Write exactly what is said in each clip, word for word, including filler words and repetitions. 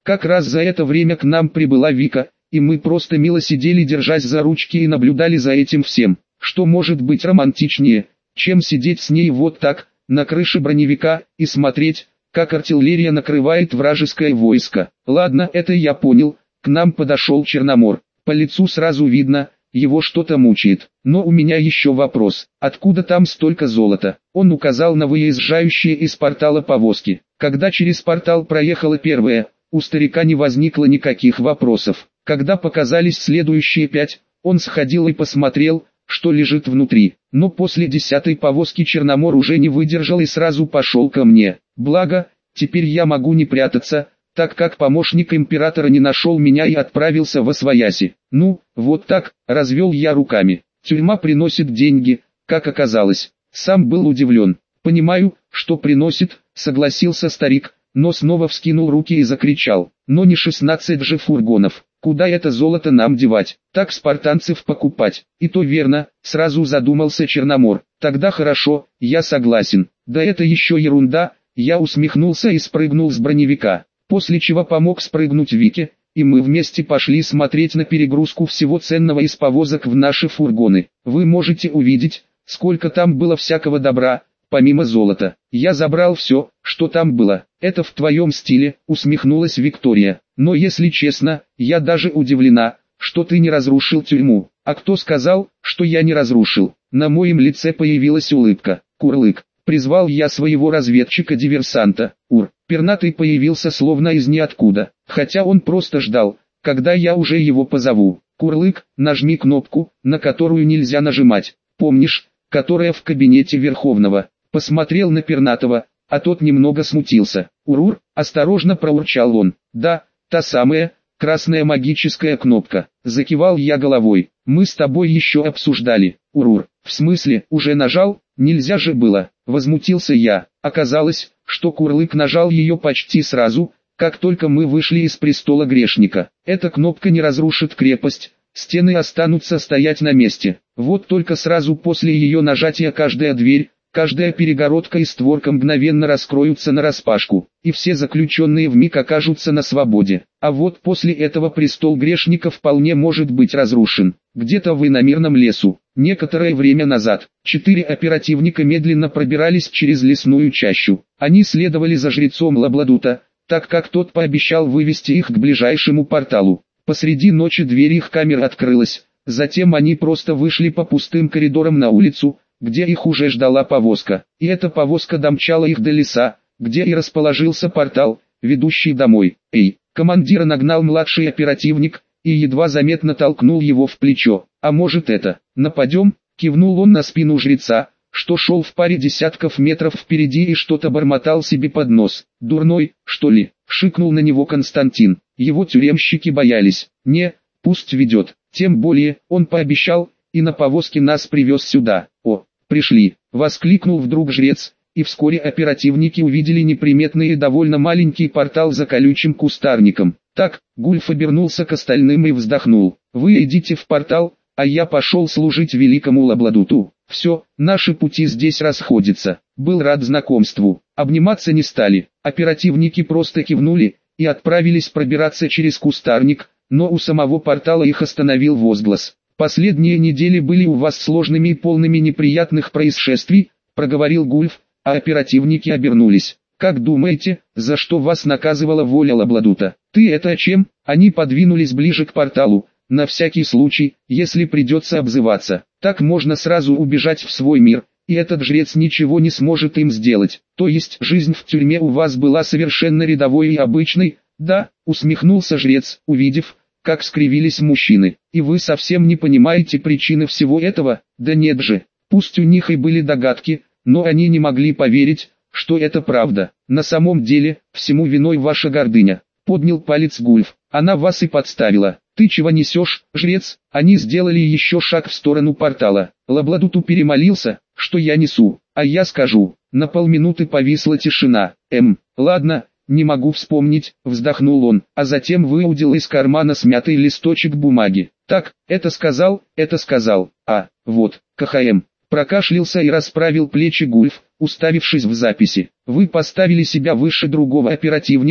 Как раз за это время к нам прибыла Вика, и мы просто мило сидели, держась за ручки, и наблюдали за этим всем. Что может быть романтичнее, чем сидеть с ней вот так, на крыше броневика, и смотреть, как артиллерия накрывает вражеское войско. Ладно, это я понял. К нам подошел Черномор. По лицу сразу видно, его что-то мучает. Но у меня еще вопрос. Откуда там столько золота? Он указал на выезжающие из портала повозки. Когда через портал проехала первая, у старика не возникло никаких вопросов. Когда показались следующие пять, он сходил и посмотрел, что лежит внутри. Но после десятой повозки Черномор уже не выдержал и сразу пошел ко мне. Благо, теперь я могу не прятаться, так как помощник императора не нашел меня и отправился восвояси. Ну, вот так, развел я руками. Тюрьма приносит деньги, как оказалось. Сам был удивлен. Понимаю, что приносит, согласился старик, но снова вскинул руки и закричал. Но не шестнадцать же фургонов. Куда это золото нам девать? Так спартанцев покупать. И то верно, сразу задумался Черномор. Тогда хорошо, я согласен. Да это еще ерунда. Я усмехнулся и спрыгнул с броневика. После чего помог спрыгнуть Вике, и мы вместе пошли смотреть на перегрузку всего ценного из повозок в наши фургоны. Вы можете увидеть, сколько там было всякого добра, помимо золота. Я забрал все, что там было. Это в твоем стиле, усмехнулась Виктория. Но если честно, я даже удивлена, что ты не разрушил тюрьму. А кто сказал, что я не разрушил? На моем лице появилась улыбка. Курлык. Призвал я своего разведчика-диверсанта. Ур. Пернатый появился словно из ниоткуда, хотя он просто ждал, когда я уже его позову. Курлык, нажми кнопку, на которую нельзя нажимать. Помнишь, которая в кабинете Верховного? Посмотрел на Пернатого, а тот немного смутился. Урур, осторожно проурчал он. Да, та самая, красная магическая кнопка. Закивал я головой. Мы с тобой еще обсуждали. Урур, в смысле, уже нажал? Нельзя же было. Возмутился я. Оказалось, что Курлык нажал ее почти сразу, как только мы вышли из престола грешника. Эта кнопка не разрушит крепость, стены останутся стоять на месте. Вот только сразу после ее нажатия каждая дверь, каждая перегородка и створка мгновенно раскроются нараспашку, и все заключенные вмиг окажутся на свободе. А вот после этого престол грешника вполне может быть разрушен. Где-то в иномирном лесу, некоторое время назад, четыре оперативника медленно пробирались через лесную чащу. Они следовали за жрецом Лабладута, так как тот пообещал вывести их к ближайшему порталу. Посреди ночи дверь их камеры открылась, затем они просто вышли по пустым коридорам на улицу, где их уже ждала повозка. И эта повозка домчала их до леса, где и расположился портал, ведущий домой. Эй, командира нагнал младший оперативник, и едва заметно толкнул его в плечо. А может это, нападем? Кивнул он на спину жреца, что шел в паре десятков метров впереди и что-то бормотал себе под нос. Дурной, что ли? Шикнул на него Константин. Его тюремщики боялись. Не, пусть ведет. Тем более, он пообещал, и на повозке нас привез сюда. О, пришли, воскликнул вдруг жрец, и вскоре оперативники увидели неприметный и довольно маленький портал за колючим кустарником. Так, Гульф обернулся к остальным и вздохнул. Вы идите в портал, а я пошел служить великому Лабладуту. Все, наши пути здесь расходятся. Был рад знакомству. Обниматься не стали. Оперативники просто кивнули и отправились пробираться через кустарник, но у самого портала их остановил возглас. «Последние недели были у вас сложными и полными неприятных происшествий», — проговорил Гульф, а оперативники обернулись. «Как думаете, за что вас наказывала воля Лабладута?» «Ты это о чем?» Они подвинулись ближе к порталу, на всякий случай, если придется обзываться. Так можно сразу убежать в свой мир, и этот жрец ничего не сможет им сделать. То есть жизнь в тюрьме у вас была совершенно рядовой и обычной? Да, усмехнулся жрец, увидев, как скривились мужчины. И вы совсем не понимаете причины всего этого? Да нет же, пусть у них и были догадки, но они не могли поверить, что это правда. На самом деле, всему виной ваша гордыня. Поднял палец Гульф. Она вас и подставила. Ты чего несешь, жрец? Они сделали еще шаг в сторону портала. Лабладуту перемолился, что я несу. А я скажу. На полминуты повисла тишина. Эм, ладно, не могу вспомнить, вздохнул он, а затем выудил из кармана смятый листочек бумаги. Так, это сказал, это сказал. А, вот, КХМ. Прокашлялся и расправил плечи Гульф, уставившись в записи. Вы поставили себя выше другого оперативника,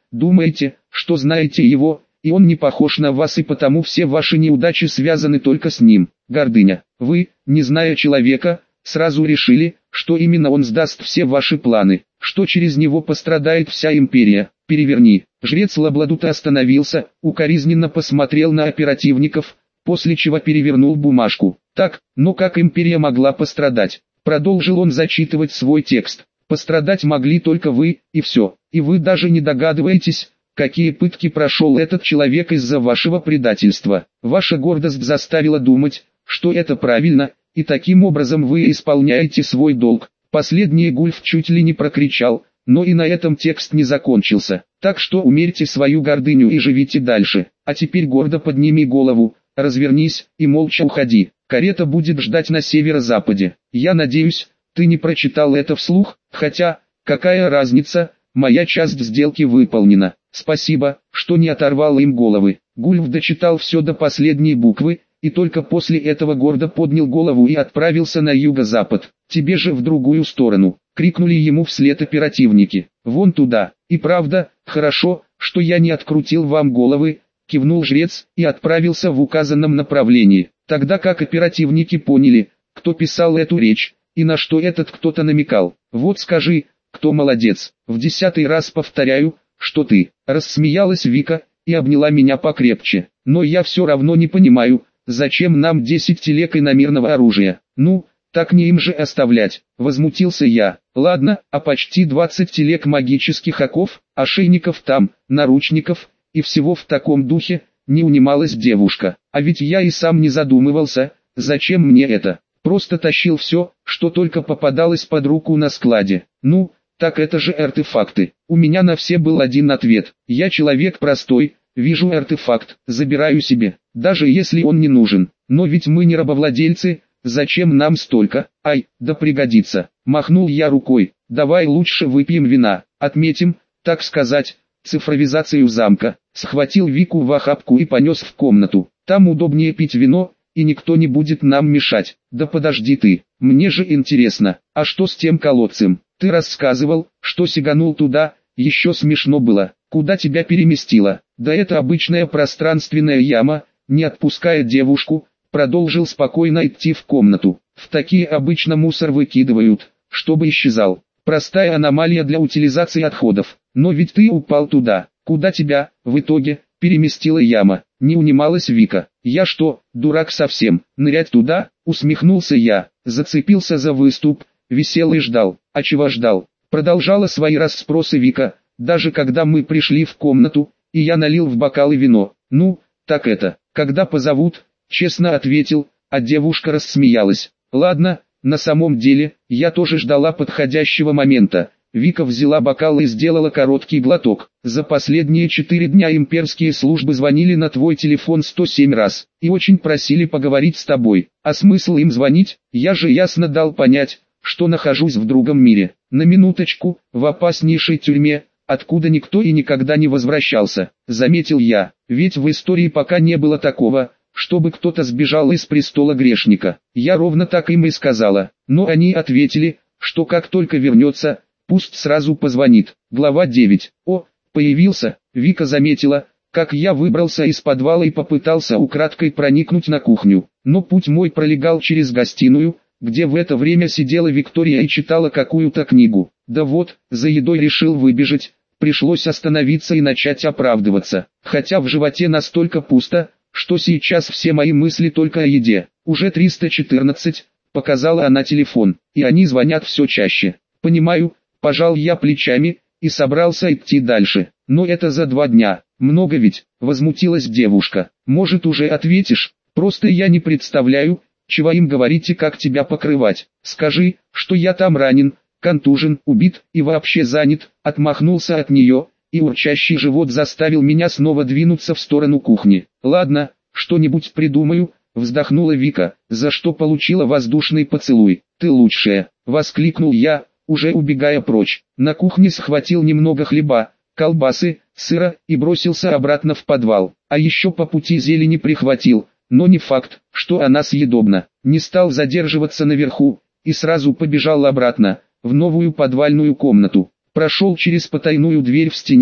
Думаете, что знаете его, и он не похож на вас, и потому все ваши неудачи связаны только с ним. Гордыня. Вы, не зная человека, сразу решили, что именно он сдаст все ваши планы, что через него пострадает вся империя. Переверни. Жрец Лабладута остановился, укоризненно посмотрел на оперативников, после чего перевернул бумажку. Так, но как империя могла пострадать? Продолжил он зачитывать свой текст. Пострадать могли только вы, и все. И вы даже не догадываетесь, какие пытки прошел этот человек из-за вашего предательства. Ваша гордость заставила думать, что это правильно, и таким образом вы исполняете свой долг. Последний Гульф чуть ли не прокричал, но и на этом текст не закончился. Так что умерьте свою гордыню и живите дальше. А теперь гордо подними голову, развернись и молча уходи. Карета будет ждать на северо-западе. Я надеюсь, ты не прочитал это вслух, хотя, какая разница, моя часть сделки выполнена. Спасибо, что не оторвал им головы. Гульф дочитал все до последней буквы, и только после этого гордо поднял голову и отправился на юго-запад. Тебе же в другую сторону, крикнули ему вслед оперативники. Вон туда. И правда, хорошо, что я не открутил вам головы, кивнул жрец и отправился в указанном направлении. Тогда как оперативники поняли, кто писал эту речь, и на что этот кто-то намекал. Вот скажи, кто молодец. В десятый раз повторяю, что ты. Рассмеялась Вика и обняла меня покрепче. Но я все равно не понимаю, зачем нам десять телег иномирного оружия. Ну, так не им же оставлять. Возмутился я. Ладно, а почти двадцать телег магических оков, ошейников там, наручников и всего в таком духе, не унималась девушка. А ведь я и сам не задумывался, зачем мне это. Просто тащил все, что только попадалось под руку на складе. Ну, так это же артефакты. У меня на все был один ответ. Я человек простой, вижу артефакт, забираю себе, даже если он не нужен. Но ведь мы не рабовладельцы, зачем нам столько? Ай, да пригодится. Махнул я рукой. Давай лучше выпьем вина, отметим, так сказать, цифровизацию замка. Схватил Вику в охапку и понес в комнату. Там удобнее пить вино, и никто не будет нам мешать. Да подожди ты, мне же интересно, а что с тем колодцем? Ты рассказывал, что сиганул туда, еще смешно было. Куда тебя переместило? Да это обычная пространственная яма. Не отпуская девушку, продолжил спокойно идти в комнату. В такие обычно мусор выкидывают, чтобы исчезал. Простая аномалия для утилизации отходов. Но ведь ты упал туда. Куда тебя, в итоге, переместила яма? Не унималась Вика. Я что, дурак совсем, нырять туда? Усмехнулся я, зацепился за выступ, висел и ждал. А чего ждал? Продолжала свои расспросы Вика, даже когда мы пришли в комнату, и я налил в бокалы вино. Ну, так это, когда позовут, честно ответил, а девушка рассмеялась. Ладно, на самом деле, я тоже ждала подходящего момента. Вика взяла бокал и сделала короткий глоток. За последние четыре дня имперские службы звонили на твой телефон сто семь раз, и очень просили поговорить с тобой. А смысл им звонить? Я же ясно дал понять, что нахожусь в другом мире. На минуточку, в опаснейшей тюрьме, откуда никто и никогда не возвращался, заметил я. Ведь в истории пока не было такого, чтобы кто-то сбежал из престола грешника. Я ровно так им и сказала, но они ответили, что как только вернется, пусть сразу позвонит. Глава девять. О, появился. Вика заметила, как я выбрался из подвала и попытался украдкой проникнуть на кухню. Но путь мой пролегал через гостиную, где в это время сидела Виктория и читала какую-то книгу. Да вот, за едой решил выбежать, пришлось остановиться и начать оправдываться. Хотя в животе настолько пусто, что сейчас все мои мысли только о еде. Уже триста четырнадцать, показала она телефон, и они звонят все чаще. Понимаю, пожал я плечами, и собрался идти дальше. Но это за два дня, много ведь, возмутилась девушка. Может уже ответишь, просто я не представляю, чего им говорить и как тебя покрывать. Скажи, что я там ранен, контужен, убит и вообще занят. Отмахнулся от нее, и урчащий живот заставил меня снова двинуться в сторону кухни. Ладно, что-нибудь придумаю, вздохнула Вика, за что получила воздушный поцелуй. Ты лучшая, воскликнул я, уже убегая прочь. На кухне схватил немного хлеба, колбасы, сыра и бросился обратно в подвал. А еще по пути зелени прихватил, но не факт, что она съедобна. Не стал задерживаться наверху, и сразу побежал обратно, в новую подвальную комнату. Прошел через потайную дверь в стене,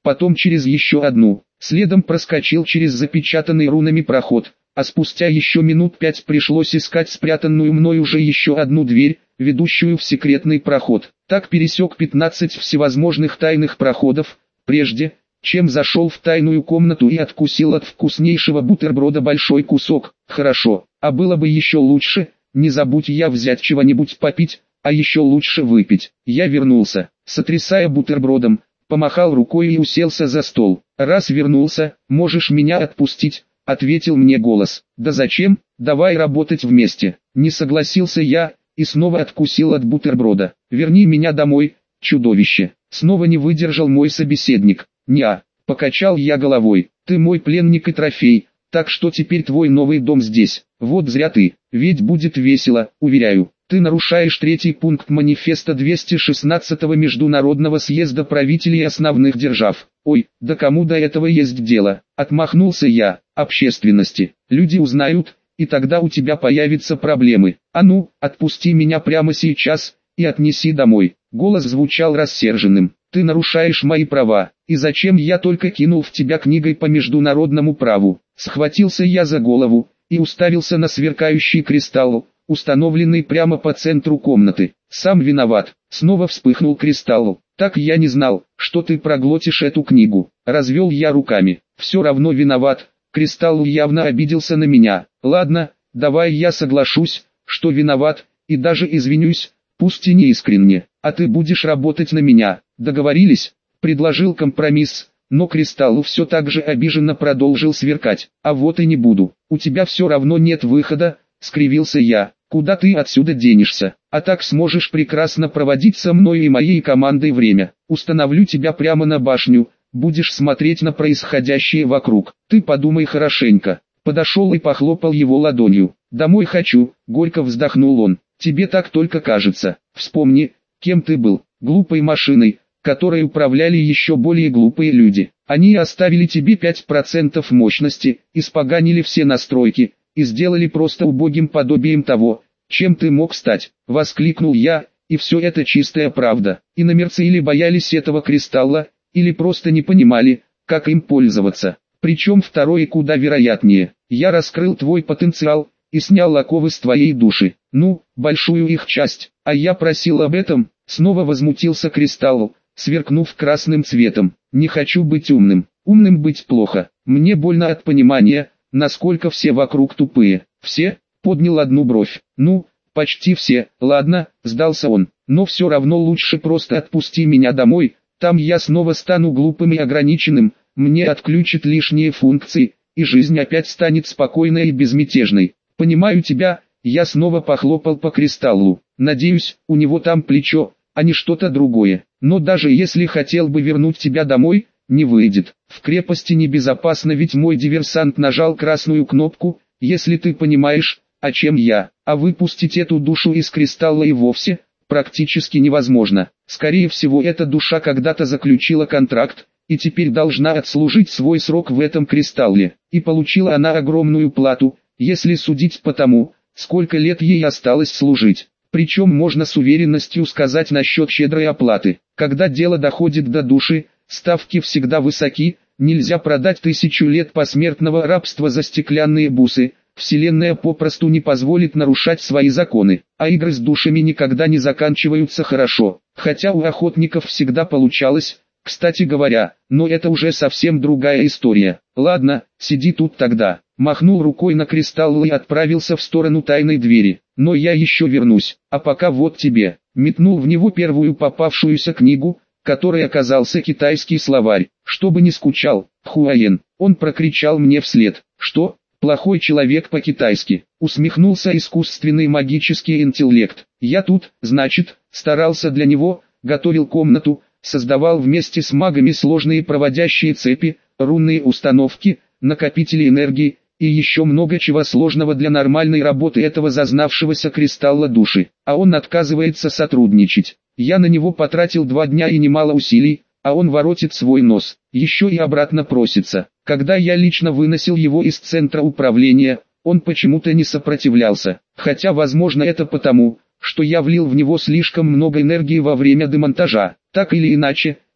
потом через еще одну, следом проскочил через запечатанный рунами проход, а спустя еще минут пять пришлось искать спрятанную мной уже еще одну дверь, ведущую в секретный проход. Так пересек пятнадцать всевозможных тайных проходов, прежде, чем зашел в тайную комнату и откусил от вкуснейшего бутерброда большой кусок. Хорошо, а было бы еще лучше, не забудь я взять чего-нибудь попить, а еще лучше выпить. Я вернулся, сотрясая бутербродом, помахал рукой и уселся за стол. Раз вернулся, можешь меня отпустить, ответил мне голос. Да зачем, давай работать вместе. Не согласился я, и снова откусил от бутерброда. Верни меня домой, чудовище. Снова не выдержал мой собеседник. Неа, покачал я головой. Ты мой пленник и трофей, так что теперь твой новый дом здесь. Вот зря ты, ведь будет весело, уверяю. Ты нарушаешь третий пункт манифеста двести шестнадцатого Международного съезда правителей основных держав. Ой, да кому до этого есть дело? Отмахнулся я. Общественности. Люди узнают, и тогда у тебя появятся проблемы. А ну, отпусти меня прямо сейчас и отнеси домой. Голос звучал рассерженным. Ты нарушаешь мои права, и зачем я только кинул в тебя книгой по международному праву? Схватился я за голову и уставился на сверкающий кристалл, установленный прямо по центру комнаты. Сам виноват. Снова вспыхнул кристалл. Так я не знал, что ты проглотишь эту книгу. Развел я руками. Все равно виноват. Кристалл явно обиделся на меня. Ладно, давай я соглашусь, что виноват, и даже извинюсь, пусть и не искренне. А ты будешь работать на меня. Договорились? Предложил компромисс, но кристалл все так же обиженно продолжил сверкать. А вот и не буду. У тебя все равно нет выхода, скривился я. Куда ты отсюда денешься? А так сможешь прекрасно проводить со мной и моей командой время. Установлю тебя прямо на башню, будешь смотреть на происходящее вокруг. Ты подумай хорошенько. Подошел и похлопал его ладонью. Домой хочу, горько вздохнул он. Тебе так только кажется. Вспомни, кем ты был. Глупой машиной, которой управляли еще более глупые люди. Они оставили тебе пять процентов мощности, испоганили все настройки и сделали просто убогим подобием того, чем ты мог стать. Воскликнул я, и все это чистая правда. Иномерцы или боялись этого кристалла, или просто не понимали, как им пользоваться. Причем второе куда вероятнее. Я раскрыл твой потенциал и снял оковы с твоей души. Ну, большую их часть. А я просил об этом. Снова возмутился кристалл, сверкнув красным цветом. Не хочу быть умным. Умным быть плохо. Мне больно от понимания, насколько все вокруг тупые. Все? Поднял одну бровь. Ну, почти все. Ладно, сдался он. Но все равно лучше просто отпусти меня домой. Там я снова стану глупым и ограниченным. Мне отключат лишние функции, и жизнь опять станет спокойной и безмятежной. Понимаю тебя. Я снова похлопал по кристаллу. Надеюсь, у него там плечо, а не что-то другое. Но даже если хотел бы вернуть тебя домой, не выйдет. В крепости небезопасно, ведь мой диверсант нажал красную кнопку, если ты понимаешь, о чем я. А выпустить эту душу из кристалла и вовсе практически невозможно. Скорее всего, эта душа когда-то заключила контракт, и теперь должна отслужить свой срок в этом кристалле. И получила она огромную плату, если судить по тому, сколько лет ей осталось служить. Причем можно с уверенностью сказать насчет щедрой оплаты. Когда дело доходит до души, ставки всегда высоки, нельзя продать тысячу лет посмертного рабства за стеклянные бусы. Вселенная попросту не позволит нарушать свои законы, а игры с душами никогда не заканчиваются хорошо. Хотя у охотников всегда получалось, кстати говоря, но это уже совсем другая история. Ладно, сиди тут тогда. Махнул рукой на кристалл и отправился в сторону тайной двери. Но я еще вернусь, а пока вот тебе. Метнул в него первую попавшуюся книгу, которой оказался китайский словарь. Чтобы не скучал, Хуаен. Он прокричал мне вслед. Что? Плохой человек по-китайски. Усмехнулся искусственный магический интеллект. Я тут, значит, старался для него, готовил комнату, создавал вместе с магами сложные проводящие цепи, рунные установки, накопители энергии, и еще много чего сложного для нормальной работы этого зазнавшегося кристалла души. А он отказывается сотрудничать. Я на него потратил два дня и немало усилий, а он воротит свой нос, еще и обратно просится. Когда я лично выносил его из центра управления, он почему-то не сопротивлялся. Хотя возможно это потому, что я влил в него слишком много энергии во время демонтажа. Так или иначе,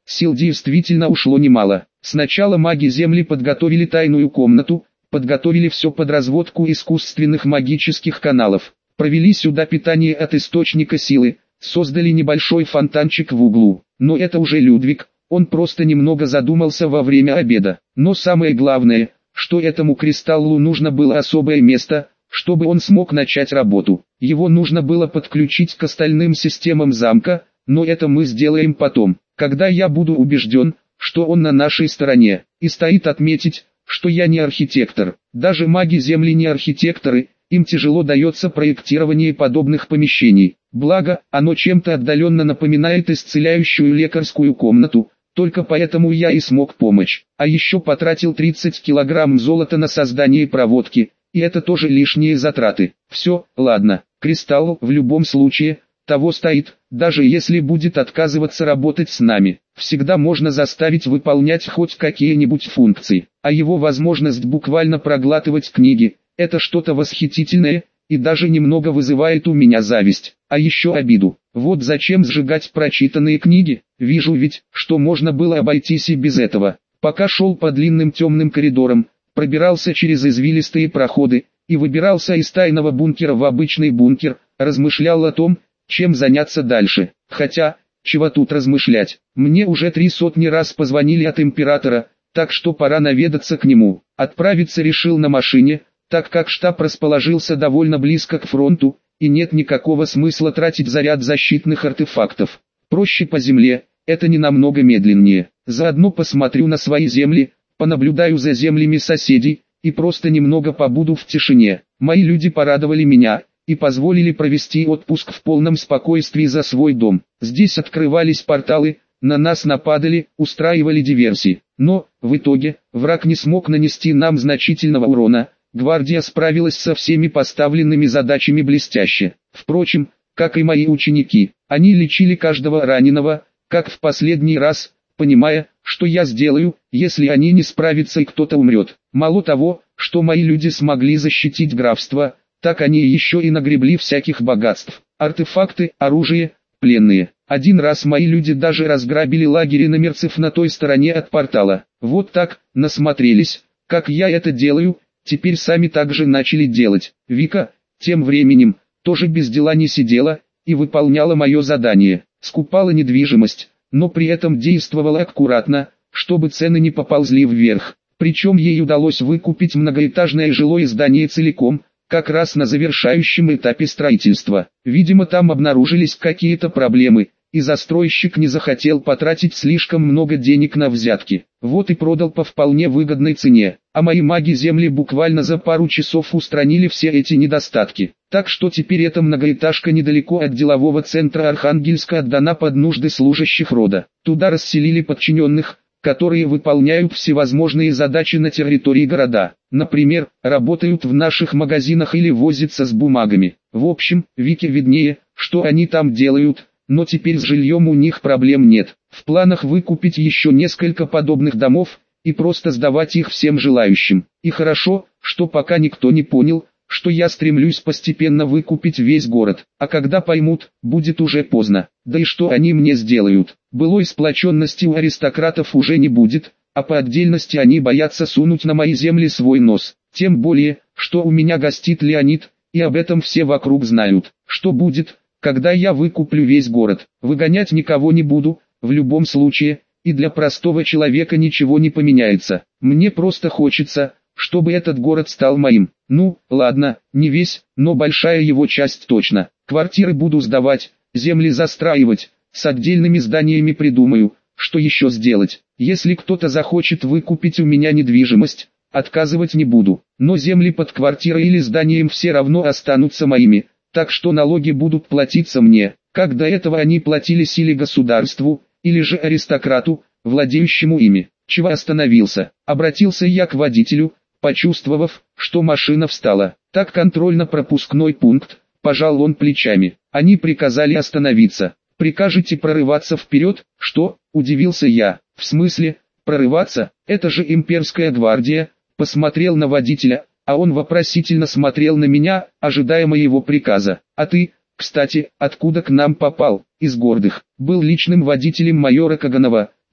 Сил действительно ушло немало. Сначала маги Земли подготовили тайную комнату, подготовили все под разводку искусственных магических каналов, провели сюда питание от источника силы, создали небольшой фонтанчик в углу. Но это уже Людвиг, он просто немного задумался во время обеда. Но самое главное, что этому кристаллу нужно было особое место, чтобы он смог начать работу. Его нужно было подключить к остальным системам замка, но это мы сделаем потом, когда я буду убежден, что он на нашей стороне. И стоит отметить, что я не архитектор. Даже маги Земли не архитекторы, им тяжело дается проектирование подобных помещений. Благо, оно чем-то отдаленно напоминает исцеляющую лекарскую комнату, только поэтому я и смог помочь. А еще потратил тридцать килограмм золота на создание проводки, и это тоже лишние затраты. Все, ладно, кристалл в любом случае того стоит, даже если будет отказываться работать с нами. Всегда можно заставить выполнять хоть какие-нибудь функции, а его возможность буквально проглатывать книги – это что-то восхитительное, и даже немного вызывает у меня зависть, а еще обиду. Вот зачем сжигать прочитанные книги, вижу ведь, что можно было обойтись и без этого. Пока шел по длинным темным коридорам, пробирался через извилистые проходы, и выбирался из тайного бункера в обычный бункер, размышлял о том, чем заняться дальше. Хотя, чего тут размышлять, мне уже три сотни раз позвонили от императора, так что пора наведаться к нему. Отправиться решил на машине, так как штаб расположился довольно близко к фронту, и нет никакого смысла тратить заряд защитных артефактов. Проще по земле, это не намного медленнее. Заодно посмотрю на свои земли, понаблюдаю за землями соседей, и просто немного побуду в тишине. Мои люди порадовали меня и позволили провести отпуск в полном спокойствии за свой дом. Здесь открывались порталы, на нас нападали, устраивали диверсии. Но, в итоге, враг не смог нанести нам значительного урона, гвардия справилась со всеми поставленными задачами блестяще. Впрочем, как и мои ученики, они лечили каждого раненого, как в последний раз, понимая, что я сделаю, если они не справятся и кто-то умрет. Мало того, что мои люди смогли защитить графство, так они еще и нагребли всяких богатств, артефакты, оружие, пленные. Один раз мои люди даже разграбили лагерь иномерцев на той стороне от портала. Вот так, насмотрелись, как я это делаю, теперь сами так же начали делать. Вика, тем временем, тоже без дела не сидела, и выполняла мое задание, скупала недвижимость, но при этом действовала аккуратно, чтобы цены не поползли вверх. Причем ей удалось выкупить многоэтажное жилое здание целиком, как раз на завершающем этапе строительства. Видимо, там обнаружились какие-то проблемы, и застройщик не захотел потратить слишком много денег на взятки. Вот и продал по вполне выгодной цене, а мои маги Земли буквально за пару часов устранили все эти недостатки. Так что теперь эта многоэтажка недалеко от делового центра Архангельска отдана под нужды служащих рода. Туда расселили подчиненных, которые выполняют всевозможные задачи на территории города. Например, работают в наших магазинах или возятся с бумагами. В общем, Вике виднее, что они там делают, но теперь с жильем у них проблем нет. В планах выкупить еще несколько подобных домов и просто сдавать их всем желающим. И хорошо, что пока никто не понял, что я стремлюсь постепенно выкупить весь город, а когда поймут, будет уже поздно. Да и что они мне сделают? Былой сплоченности у аристократов уже не будет, а по отдельности они боятся сунуть на мои земли свой нос. Тем более, что у меня гостит Леонид, и об этом все вокруг знают. Что будет, когда я выкуплю весь город? Выгонять никого не буду, в любом случае, и для простого человека ничего не поменяется. Мне просто хочется, чтобы этот город стал моим. Ну, ладно, не весь, но большая его часть точно. Квартиры буду сдавать, земли застраивать, с отдельными зданиями придумаю, что еще сделать. Если кто-то захочет выкупить у меня недвижимость, отказывать не буду. Но земли под квартирой или зданием все равно останутся моими, так что налоги будут платиться мне, как до этого они платились или государству, или же аристократу, владеющему ими. Чего остановился? Обратился я к водителю, почувствовав, что машина встала. Так контрольно-пропускной пункт, пожал он плечами. Они приказали остановиться. Прикажете прорываться вперед? Что? Удивился я. В смысле, прорываться? Это же имперская гвардия. Посмотрел на водителя, а он вопросительно смотрел на меня, ожидая моего приказа. А ты, кстати, откуда к нам попал? Из гордых. Был личным водителем майора Каганова,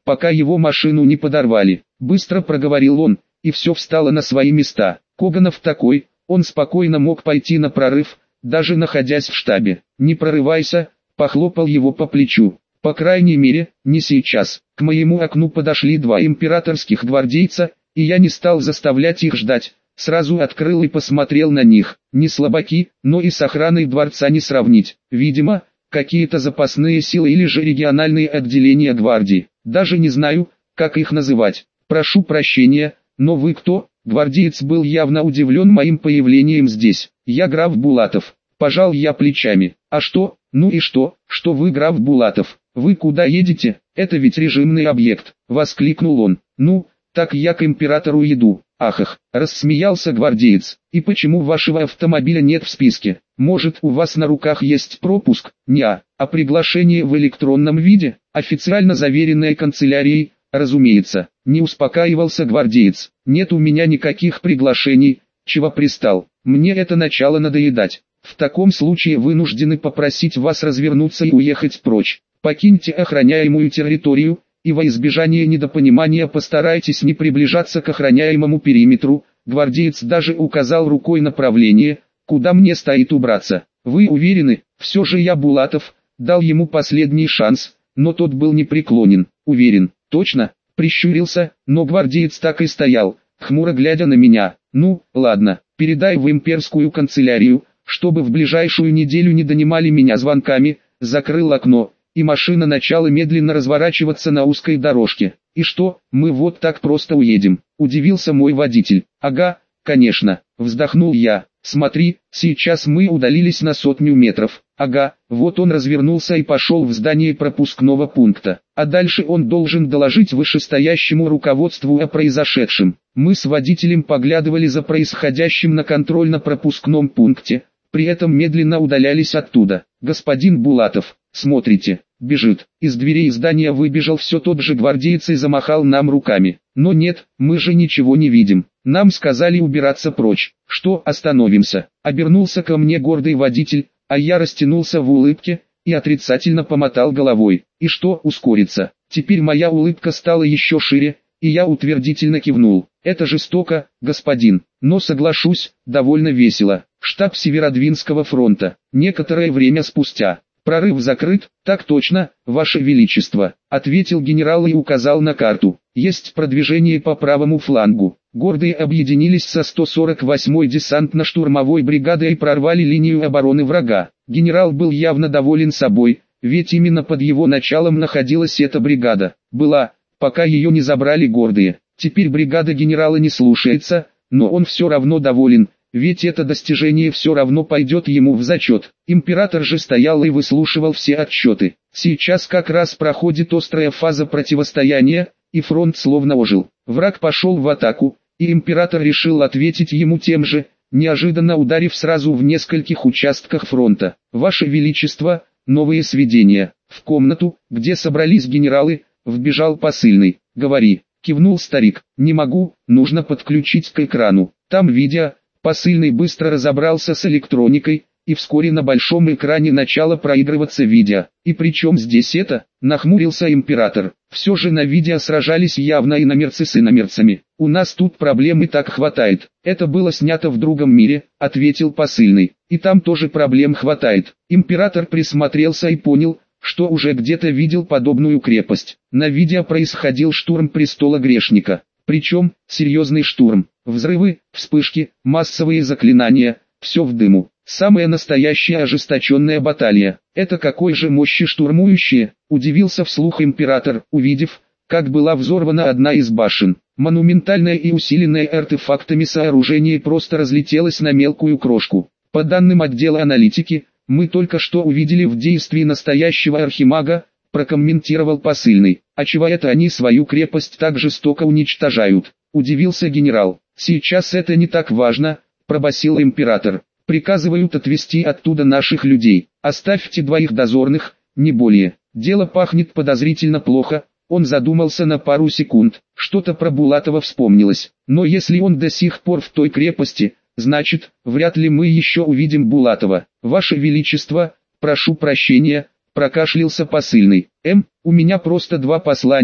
пока его машину не подорвали. Быстро проговорил он, и все встало на свои места. Коганов такой, он спокойно мог пойти на прорыв, даже находясь в штабе. «Не прорывайся», — похлопал его по плечу. «По крайней мере, не сейчас». К моему окну подошли два императорских гвардейца, и я не стал заставлять их ждать. Сразу открыл и посмотрел на них. Не слабаки, но и с охраной дворца не сравнить. Видимо, какие-то запасные силы или же региональные отделения гвардии. Даже не знаю, как их называть. «Прошу прощения, но вы кто?» Гвардеец был явно удивлен моим появлением здесь. «Я граф Булатов». Пожал я плечами. «А что? Ну и что, что вы граф Булатов? Вы куда едете? Это ведь режимный объект», — воскликнул он. «Ну, так я к императору иду». «Ахах», — рассмеялся гвардеец. «И почему вашего автомобиля нет в списке? Может, у вас на руках есть пропуск?» «Не-а, а приглашение в электронном виде, официально заверенное канцелярией, разумеется». Не успокаивался гвардеец. «Нет у меня никаких приглашений, чего пристал. Мне это начало надоедать. В таком случае вынуждены попросить вас развернуться и уехать прочь. Покиньте охраняемую территорию, и во избежание недопонимания постарайтесь не приближаться к охраняемому периметру». Гвардеец даже указал рукой направление, куда мне стоит убраться. «Вы уверены?» Все же я, Булатов, дал ему последний шанс, но тот был непреклонен. «Уверен, точно?» Прищурился, но гвардеец так и стоял, хмуро глядя на меня. «Ну, ладно, передай в имперскую канцелярию, чтобы в ближайшую неделю не донимали меня звонками». Закрыл окно, и машина начала медленно разворачиваться на узкой дорожке. «И что, мы вот так просто уедем?» – удивился мой водитель. «Ага, конечно», – вздохнул я. «Смотри, сейчас мы удалились на сотню метров». «Ага, вот он развернулся и пошел в здание пропускного пункта. А дальше он должен доложить вышестоящему руководству о произошедшем». Мы с водителем поглядывали за происходящим на контрольно-пропускном пункте, при этом медленно удалялись оттуда. «Господин Булатов, смотрите, бежит». Из дверей здания выбежал все тот же гвардеец и замахал нам руками. «Но нет, мы же ничего не видим. Нам сказали убираться прочь». «Что, остановимся?» Обернулся ко мне гордый водитель, а я растянулся в улыбке и отрицательно помотал головой. «И что, ускориться?» Теперь моя улыбка стала еще шире, и я утвердительно кивнул. «Это жестоко, господин, но соглашусь, довольно весело». Штаб Северодвинского фронта. Некоторое время спустя. «Прорыв закрыт, так точно, Ваше Величество», — ответил генерал и указал на карту. «Есть продвижение по правому флангу». Гордые объединились со сто сорок восьмой десантно-штурмовой бригадой и прорвали линию обороны врага. Генерал был явно доволен собой, ведь именно под его началом находилась эта бригада. Была, пока ее не забрали гордые. Теперь бригада генерала не слушается, но он все равно доволен. Ведь это достижение все равно пойдет ему в зачет. Император же стоял и выслушивал все отчеты. Сейчас как раз проходит острая фаза противостояния, и фронт словно ожил. Враг пошел в атаку, и император решил ответить ему тем же, неожиданно ударив сразу в нескольких участках фронта. «Ваше Величество, новые сведения». В комнату, где собрались генералы, вбежал посыльный. «Говори», кивнул старик. «Не могу, нужно подключить к экрану. Там видео». Посыльный быстро разобрался с электроникой, и вскоре на большом экране начало проигрываться видео. «И при чем здесь это?» – нахмурился император. «Все же на видео сражались явно иномерцы с иномерцами. У нас тут проблем и так хватает». «Это было снято в другом мире», – ответил посыльный. «И там тоже проблем хватает». Император присмотрелся и понял, что уже где-то видел подобную крепость. На видео происходил штурм престола грешника. Причем, серьезный штурм. Взрывы, вспышки, массовые заклинания, все в дыму. Самая настоящая ожесточенная баталия. Это какой же мощи штурмующие, удивился вслух император, увидев, как была взорвана одна из башен. Монументальное и усиленное артефактами сооружение просто разлетелось на мелкую крошку. По данным отдела аналитики, мы только что увидели в действии настоящего архимага, прокомментировал посыльный. «А чего это они свою крепость так жестоко уничтожают?» – удивился генерал. «Сейчас это не так важно», – пробасил император. «Приказывают отвезти оттуда наших людей. Оставьте двоих дозорных, не более. Дело пахнет подозрительно плохо». Он задумался на пару секунд. Что-то про Булатова вспомнилось. «Но если он до сих пор в той крепости, значит, вряд ли мы еще увидим Булатова. Ваше Величество, прошу прощения», – прокашлялся посыльный. «Эм, у меня просто два послания,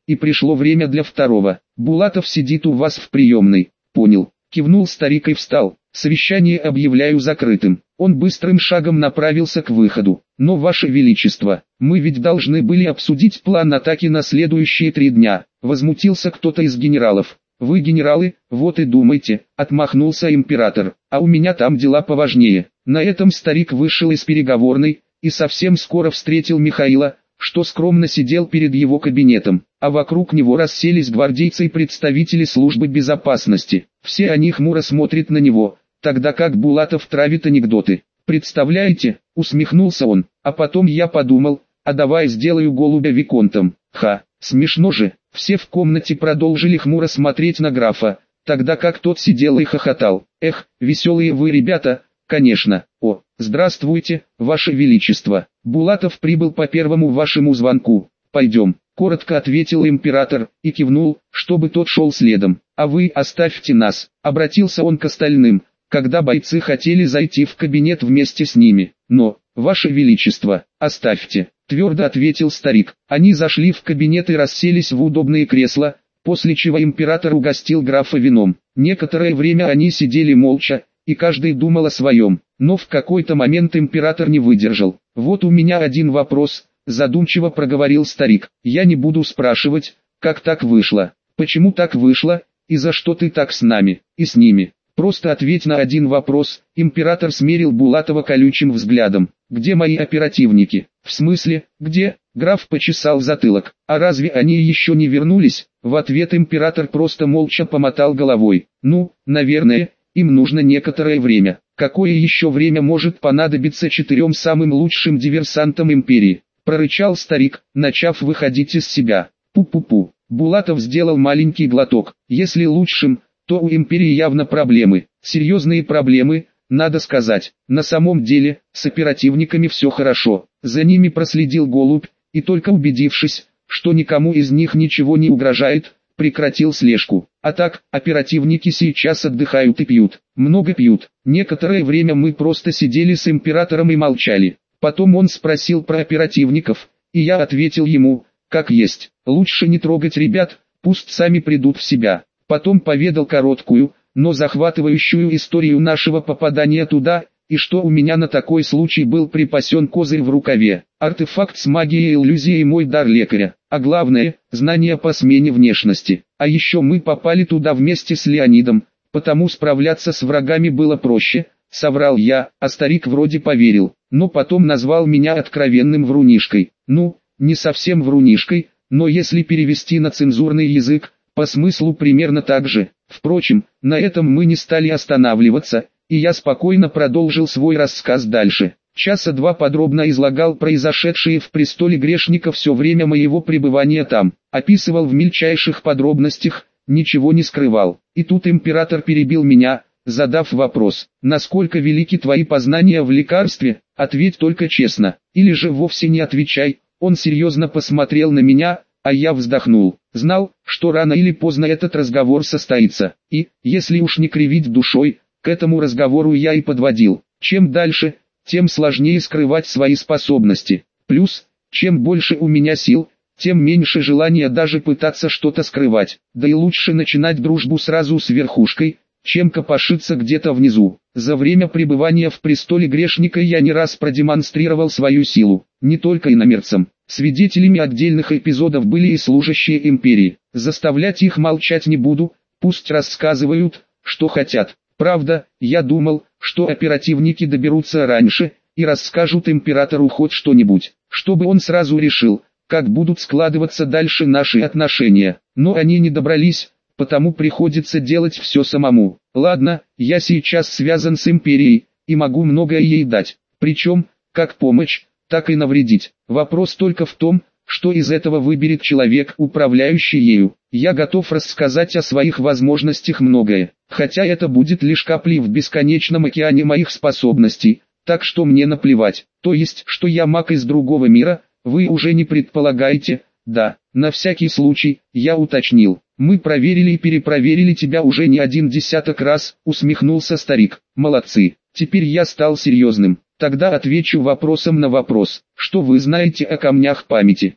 и пришло время для второго. Булатов сидит у вас в приемной. Понял. Кивнул старик и встал. Совещание объявляю закрытым. Он быстрым шагом направился к выходу. Но, Ваше Величество, мы ведь должны были обсудить план атаки на следующие три дня. Возмутился кто-то из генералов. Вы генералы, вот и думайте, отмахнулся император. А у меня там дела поважнее. На этом старик вышел из переговорной и совсем скоро встретил Михаила, что скромно сидел перед его кабинетом, а вокруг него расселись гвардейцы и представители службы безопасности. Все они хмуро смотрят на него, тогда как Булатов травит анекдоты. «Представляете?» — усмехнулся он, а потом я подумал, а давай сделаю голубя виконтом. Ха, смешно же. Все в комнате продолжили хмуро смотреть на графа, тогда как тот сидел и хохотал. Эх, веселые вы ребята, конечно. О, здравствуйте, Ваше Величество. Булатов прибыл по первому вашему звонку. Пойдем, коротко ответил император и кивнул, чтобы тот шел следом. А вы оставьте нас, обратился он к остальным, когда бойцы хотели зайти в кабинет вместе с ними. Но, Ваше Величество, оставьте, твердо ответил старик. Они зашли в кабинет и расселись в удобные кресла, после чего император угостил графа вином. Некоторое время они сидели молча, и каждый думал о своем, но в какой-то момент император не выдержал. «Вот у меня один вопрос», — задумчиво проговорил старик. «Я не буду спрашивать, как так вышло, почему так вышло, и за что ты так с нами, и с ними. Просто ответь на один вопрос». Император смерил Булатова колючим взглядом. «Где мои оперативники?» «В смысле, где?» Граф почесал затылок. «А разве они еще не вернулись?» В ответ император просто молча помотал головой. «Ну, наверное, им нужно некоторое время». «Какое еще время может понадобиться четырем самым лучшим диверсантам империи?» Прорычал старик, начав выходить из себя. «Пу-пу-пу». Булатов сделал маленький глоток. «Если лучшим, то у империи явно проблемы. Серьезные проблемы, надо сказать. На самом деле, с оперативниками все хорошо». За ними проследил голубь, и только убедившись, что никому из них ничего не угрожает, прекратил слежку. А так, оперативники сейчас отдыхают и пьют. Много пьют. Некоторое время мы просто сидели с императором и молчали. Потом он спросил про оперативников, и я ответил ему, как есть. Лучше не трогать ребят, пусть сами придут в себя. Потом поведал короткую, но захватывающую историю нашего попадания туда, и что у меня на такой случай был припасен козырь в рукаве. Артефакт с магией и иллюзией, мой дар лекаря. А главное, знания по смене внешности. А еще мы попали туда вместе с Леонидом, потому справляться с врагами было проще, соврал я, а старик вроде поверил, но потом назвал меня откровенным врунишкой. Ну, не совсем врунишкой, но если перевести на цензурный язык, по смыслу примерно так же. Впрочем, на этом мы не стали останавливаться, и я спокойно продолжил свой рассказ дальше. Часа два подробно излагал произошедшее в престоле грешника все время моего пребывания там, описывал в мельчайших подробностях, ничего не скрывал. И тут император перебил меня, задав вопрос: «Насколько велики твои познания в лекарстве? Ответь только честно, или же вовсе не отвечай». Он серьезно посмотрел на меня, а я вздохнул. Знал, что рано или поздно этот разговор состоится, и, если уж не кривить душой, к этому разговору я и подводил. Чем дальше, тем сложнее скрывать свои способности. Плюс, чем больше у меня сил, тем меньше желания даже пытаться что-то скрывать. Да и лучше начинать дружбу сразу с верхушкой, чем копошиться где-то внизу. За время пребывания в престоле грешника я не раз продемонстрировал свою силу, не только иномерцам. Свидетелями отдельных эпизодов были и служащие империи. Заставлять их молчать не буду, пусть рассказывают, что хотят. Правда, я думал, что оперативники доберутся раньше и расскажут императору хоть что-нибудь, чтобы он сразу решил, как будут складываться дальше наши отношения. Но они не добрались, потому приходится делать все самому. Ладно, я сейчас связан с империей, и могу многое ей дать, причем, как помощь, так и навредить. Вопрос только в том, что из этого выберет человек, управляющий ею. Я готов рассказать о своих возможностях многое, хотя это будет лишь каплей в бесконечном океане моих способностей, так что мне наплевать. То есть, что я маг из другого мира, вы уже не предполагаете? Да, на всякий случай, я уточнил. Мы проверили и перепроверили тебя уже не один десяток раз, усмехнулся старик. Молодцы, теперь я стал серьезным. Тогда отвечу вопросом на вопрос. Что вы знаете о камнях памяти?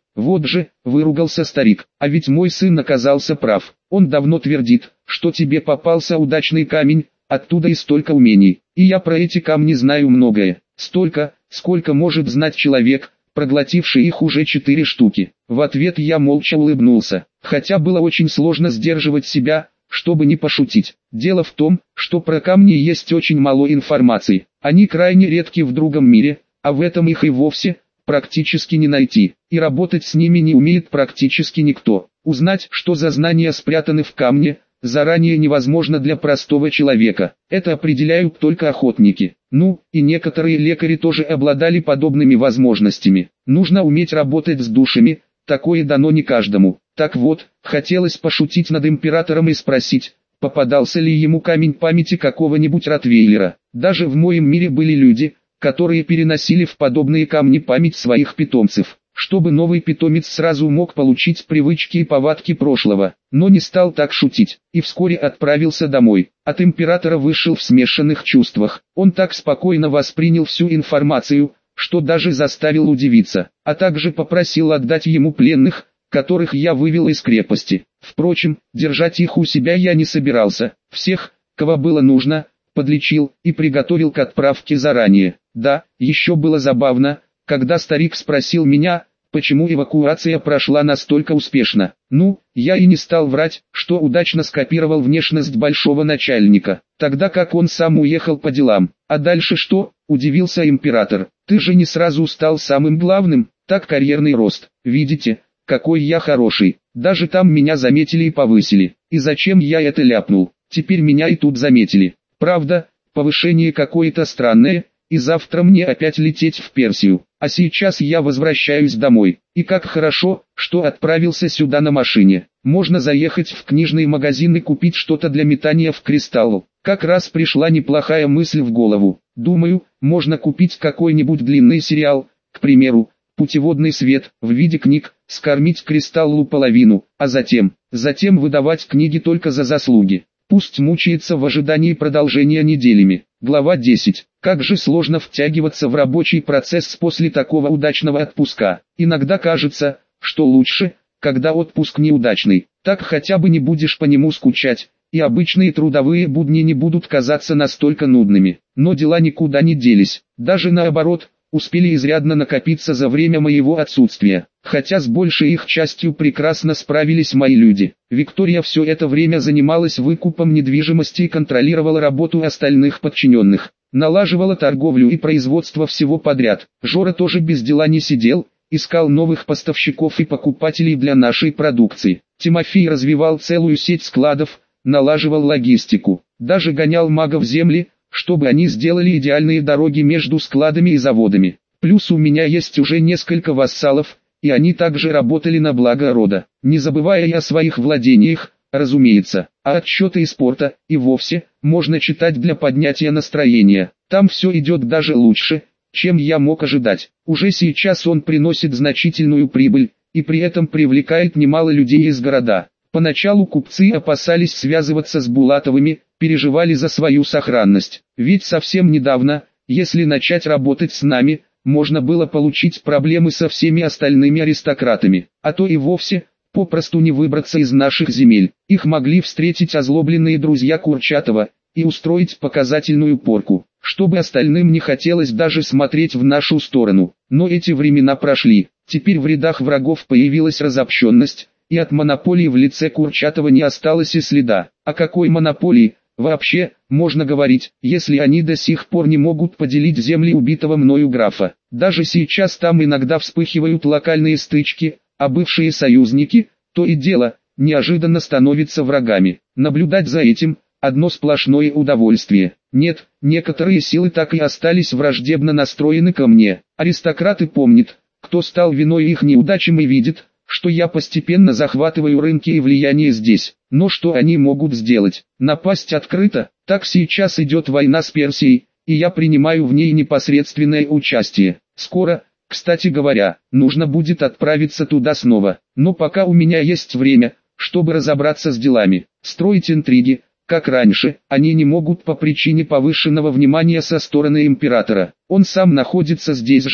Вот же, выругался старик, а ведь мой сын оказался прав. Он давно твердит, что тебе попался удачный камень, оттуда и столько умений. И я про эти камни знаю многое. Столько, сколько может знать человек, проглотивший их уже четыре штуки. В ответ я молча улыбнулся, хотя было очень сложно сдерживать себя, чтобы не пошутить. Дело в том, что про камни есть очень мало информации. Они крайне редки в другом мире, а в этом их и вовсе практически не найти. И работать с ними не умеет практически никто. Узнать, что за знания спрятаны в камне, заранее невозможно для простого человека. Это определяют только охотники. Ну, и некоторые лекари тоже обладали подобными возможностями. Нужно уметь работать с душами, такое дано не каждому. Так вот, хотелось пошутить над императором и спросить, попадался ли ему камень памяти какого-нибудь ротвейлера. Даже в моем мире были люди, которые переносили в подобные камни память своих питомцев, чтобы новый питомец сразу мог получить привычки и повадки прошлого. Но не стал так шутить, и вскоре отправился домой. От императора вышел в смешанных чувствах. Он так спокойно воспринял всю информацию, что даже заставил удивиться, а также попросил отдать ему пленных, которых я вывел из крепости. Впрочем, держать их у себя я не собирался. Всех, кого было нужно, подлечил и приготовил к отправке заранее. Да, еще было забавно, когда старик спросил меня, почему эвакуация прошла настолько успешно. Ну, я и не стал врать, что удачно скопировал внешность большого начальника, тогда как он сам уехал по делам. А дальше что? Удивился император. Ты же не сразу стал самым главным, так карьерный рост. Видите, какой я хороший. Даже там меня заметили и повысили. И зачем я это ляпнул? Теперь меня и тут заметили. Правда, повышение какое-то странное, и завтра мне опять лететь в Персию. А сейчас я возвращаюсь домой. И как хорошо, что отправился сюда на машине. Можно заехать в книжный магазин и купить что-то для метания в кристалл. Как раз пришла неплохая мысль в голову. Думаю, можно купить какой-нибудь длинный сериал, к примеру, «Путеводный свет», в виде книг, скормить кристаллу половину, а затем, затем выдавать книги только за заслуги. Пусть мучается в ожидании продолжения неделями. Глава десять. Как же сложно втягиваться в рабочий процесс после такого удачного отпуска. Иногда кажется, что лучше, когда отпуск неудачный. Так хотя бы не будешь по нему скучать, и обычные трудовые будни не будут казаться настолько нудными. Но дела никуда не делись. Даже наоборот, успели изрядно накопиться за время моего отсутствия. Хотя с большей их частью прекрасно справились мои люди. Виктория все это время занималась выкупом недвижимости и контролировала работу остальных подчиненных. Налаживала торговлю и производство всего подряд. Жора тоже без дела не сидел, искал новых поставщиков и покупателей для нашей продукции. Тимофей развивал целую сеть складов, налаживал логистику. Даже гонял магов в земли, чтобы они сделали идеальные дороги между складами и заводами. Плюс у меня есть уже несколько вассалов, и они также работали на благо рода, не забывая и о своих владениях, разумеется. А отчеты из порта, и вовсе, можно читать для поднятия настроения. Там все идет даже лучше, чем я мог ожидать. Уже сейчас он приносит значительную прибыль, и при этом привлекает немало людей из города. Поначалу купцы опасались связываться с Булатовыми, переживали за свою сохранность. Ведь совсем недавно, если начать работать с нами, можно было получить проблемы со всеми остальными аристократами, а то и вовсе, попросту не выбраться из наших земель. Их могли встретить озлобленные друзья Курчатова и устроить показательную порку, чтобы остальным не хотелось даже смотреть в нашу сторону. Но эти времена прошли, теперь в рядах врагов появилась разобщенность, и от монополии в лице Курчатова не осталось и следа. О какой монополии вообще можно говорить, если они до сих пор не могут поделить земли убитого мною графа? Даже сейчас там иногда вспыхивают локальные стычки, а бывшие союзники, то и дело, неожиданно становятся врагами. Наблюдать за этим – одно сплошное удовольствие. Нет, некоторые силы так и остались враждебно настроены ко мне. Аристократы помнят, кто стал виной их неудачам, и видят, что я постепенно захватываю рынки и влияние здесь. Но что они могут сделать? Напасть открыто? Так сейчас идет война с Персией, и я принимаю в ней непосредственное участие. Скоро, кстати говоря, нужно будет отправиться туда снова. Но пока у меня есть время, чтобы разобраться с делами. Строить интриги, как раньше, они не могут по причине повышенного внимания со стороны императора. Он сам находится здесь же,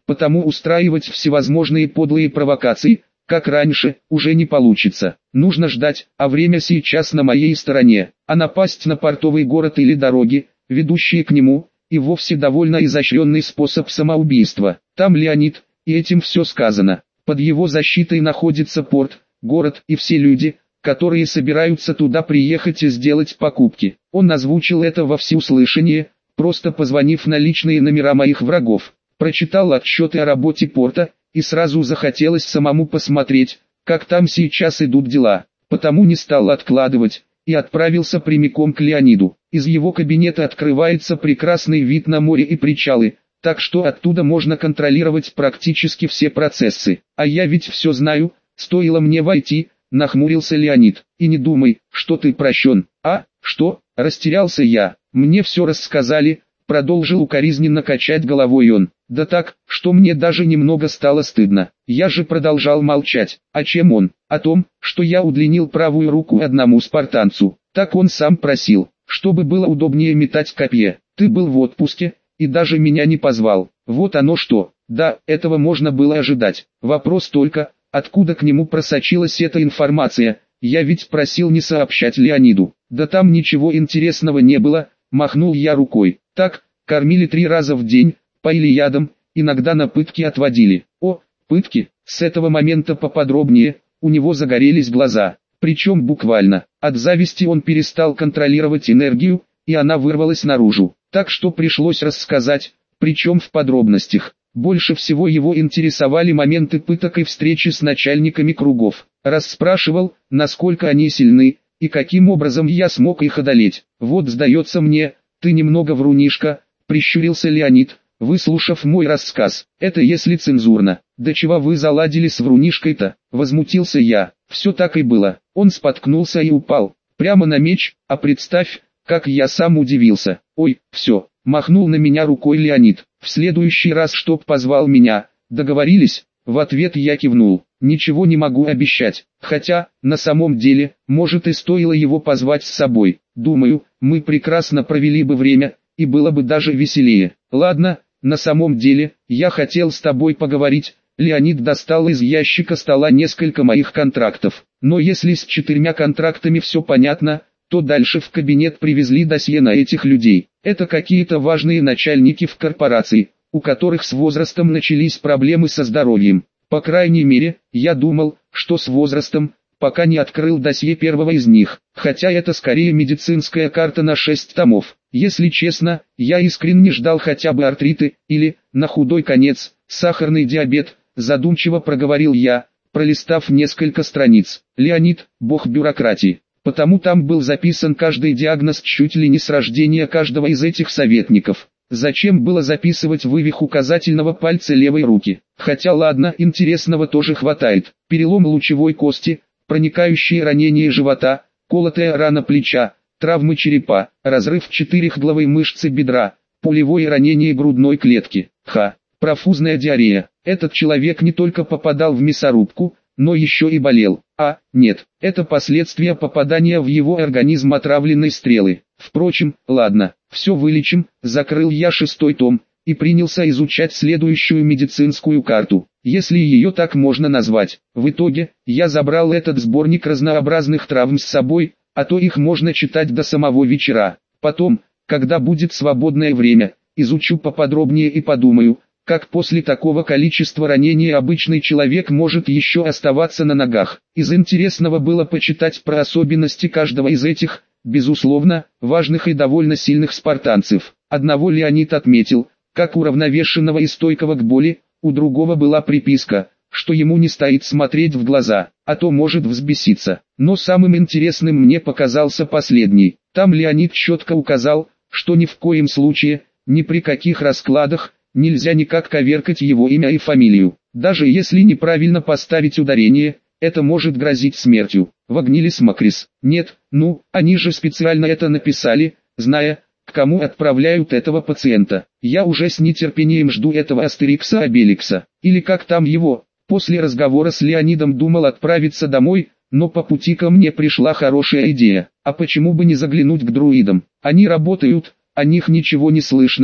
потому устраивать всевозможные подлые провокации, как раньше, уже не получится. Нужно ждать, а время сейчас на моей стороне, а напасть на портовый город или дороги, ведущие к нему, и вовсе довольно изощренный способ самоубийства. Там Леонид, и этим все сказано. Под его защитой находится порт, город и все люди, которые собираются туда приехать и сделать покупки. Он озвучил это во всеуслышание, просто позвонив на личные номера моих врагов. Прочитал отчеты о работе порта, и сразу захотелось самому посмотреть, как там сейчас идут дела. Потому не стал откладывать, и отправился прямиком к Леониду. Из его кабинета открывается прекрасный вид на море и причалы, так что оттуда можно контролировать практически все процессы. А я ведь все знаю, стоило мне войти, нахмурился Леонид. И не думай, что ты прощен. А, что, растерялся я, мне все рассказали, продолжил укоризненно качать головой он. Да так, что мне даже немного стало стыдно. Я же продолжал молчать. А чем он? О том, что я удлинил правую руку одному спартанцу. Так он сам просил, чтобы было удобнее метать копье. Ты был в отпуске, и даже меня не позвал. Вот оно что. Да, этого можно было ожидать. Вопрос только, откуда к нему просочилась эта информация. Я ведь просил не сообщать Леониду. Да там ничего интересного не было, махнул я рукой. Так, кормили три раза в день, поили ядом, иногда на пытки отводили. О, пытки, с этого момента поподробнее, у него загорелись глаза. Причем буквально, от зависти он перестал контролировать энергию, и она вырвалась наружу. Так что пришлось рассказать, причем в подробностях. Больше всего его интересовали моменты пыток и встречи с начальниками кругов. Расспрашивал, насколько они сильны, и каким образом я смог их одолеть. Вот сдается мне, ты немного врунишка, прищурился Леонид, выслушав мой рассказ. Это если цензурно. Да чего вы заладили с врунишкой-то? Возмутился я. Все так и было. Он споткнулся и упал. Прямо на меч, а представь, как я сам удивился. Ой, все, махнул на меня рукой Леонид. В следующий раз чтоб позвал меня. Договорились? В ответ я кивнул. Ничего не могу обещать. Хотя, на самом деле, может и стоило его позвать с собой. Думаю, мы прекрасно провели бы время, и было бы даже веселее. Ладно, на самом деле, я хотел с тобой поговорить. Леонид достал из ящика стола несколько моих контрактов. Но если с четырьмя контрактами все понятно, то дальше в кабинет привезли досье на этих людей. Это какие-то важные начальники в корпорации, у которых с возрастом начались проблемы со здоровьем. По крайней мере, я думал, что с возрастом, пока не открыл досье первого из них. Хотя это скорее медицинская карта на шесть томов. Если честно, я искренне ждал хотя бы артриты, или, на худой конец, сахарный диабет, задумчиво проговорил я, пролистав несколько страниц. Леонид, бог бюрократии. Потому там был записан каждый диагноз чуть ли не с рождения каждого из этих советников. Зачем было записывать вывих указательного пальца левой руки? Хотя ладно, интересного тоже хватает. Перелом лучевой кости, проникающие ранения живота, колотая рана плеча, травмы черепа, разрыв четырехглавой мышцы бедра, пулевое ранение грудной клетки. Ха, профузная диарея. Этот человек не только попадал в мясорубку, но еще и болел. А, нет, это последствия попадания в его организм отравленной стрелы. Впрочем, ладно, все вылечим, закрыл я шестой том, и принялся изучать следующую медицинскую карту, если ее так можно назвать. В итоге, я забрал этот сборник разнообразных травм с собой, а то их можно читать до самого вечера. Потом, когда будет свободное время, изучу поподробнее и подумаю, как после такого количества ранений обычный человек может еще оставаться на ногах. Из интересного было почитать про особенности каждого из этих, безусловно, важных и довольно сильных спартанцев. Одного Леонид отметил, как уравновешенного и стойкого к боли, у другого была приписка, что ему не стоит смотреть в глаза, а то может взбеситься. Но самым интересным мне показался последний. Там Леонид четко указал, что ни в коем случае, ни при каких раскладах, нельзя никак коверкать его имя и фамилию. Даже если неправильно поставить ударение, это может грозить смертью. Вагнилис Макрис. Нет, ну, они же специально это написали, зная, к кому отправляют этого пациента. Я уже с нетерпением жду этого Астерикса Обеликса. Или как там его. После разговора с Леонидом думал отправиться домой, но по пути ко мне пришла хорошая идея. А почему бы не заглянуть к друидам? Они работают, о них ничего не слышно.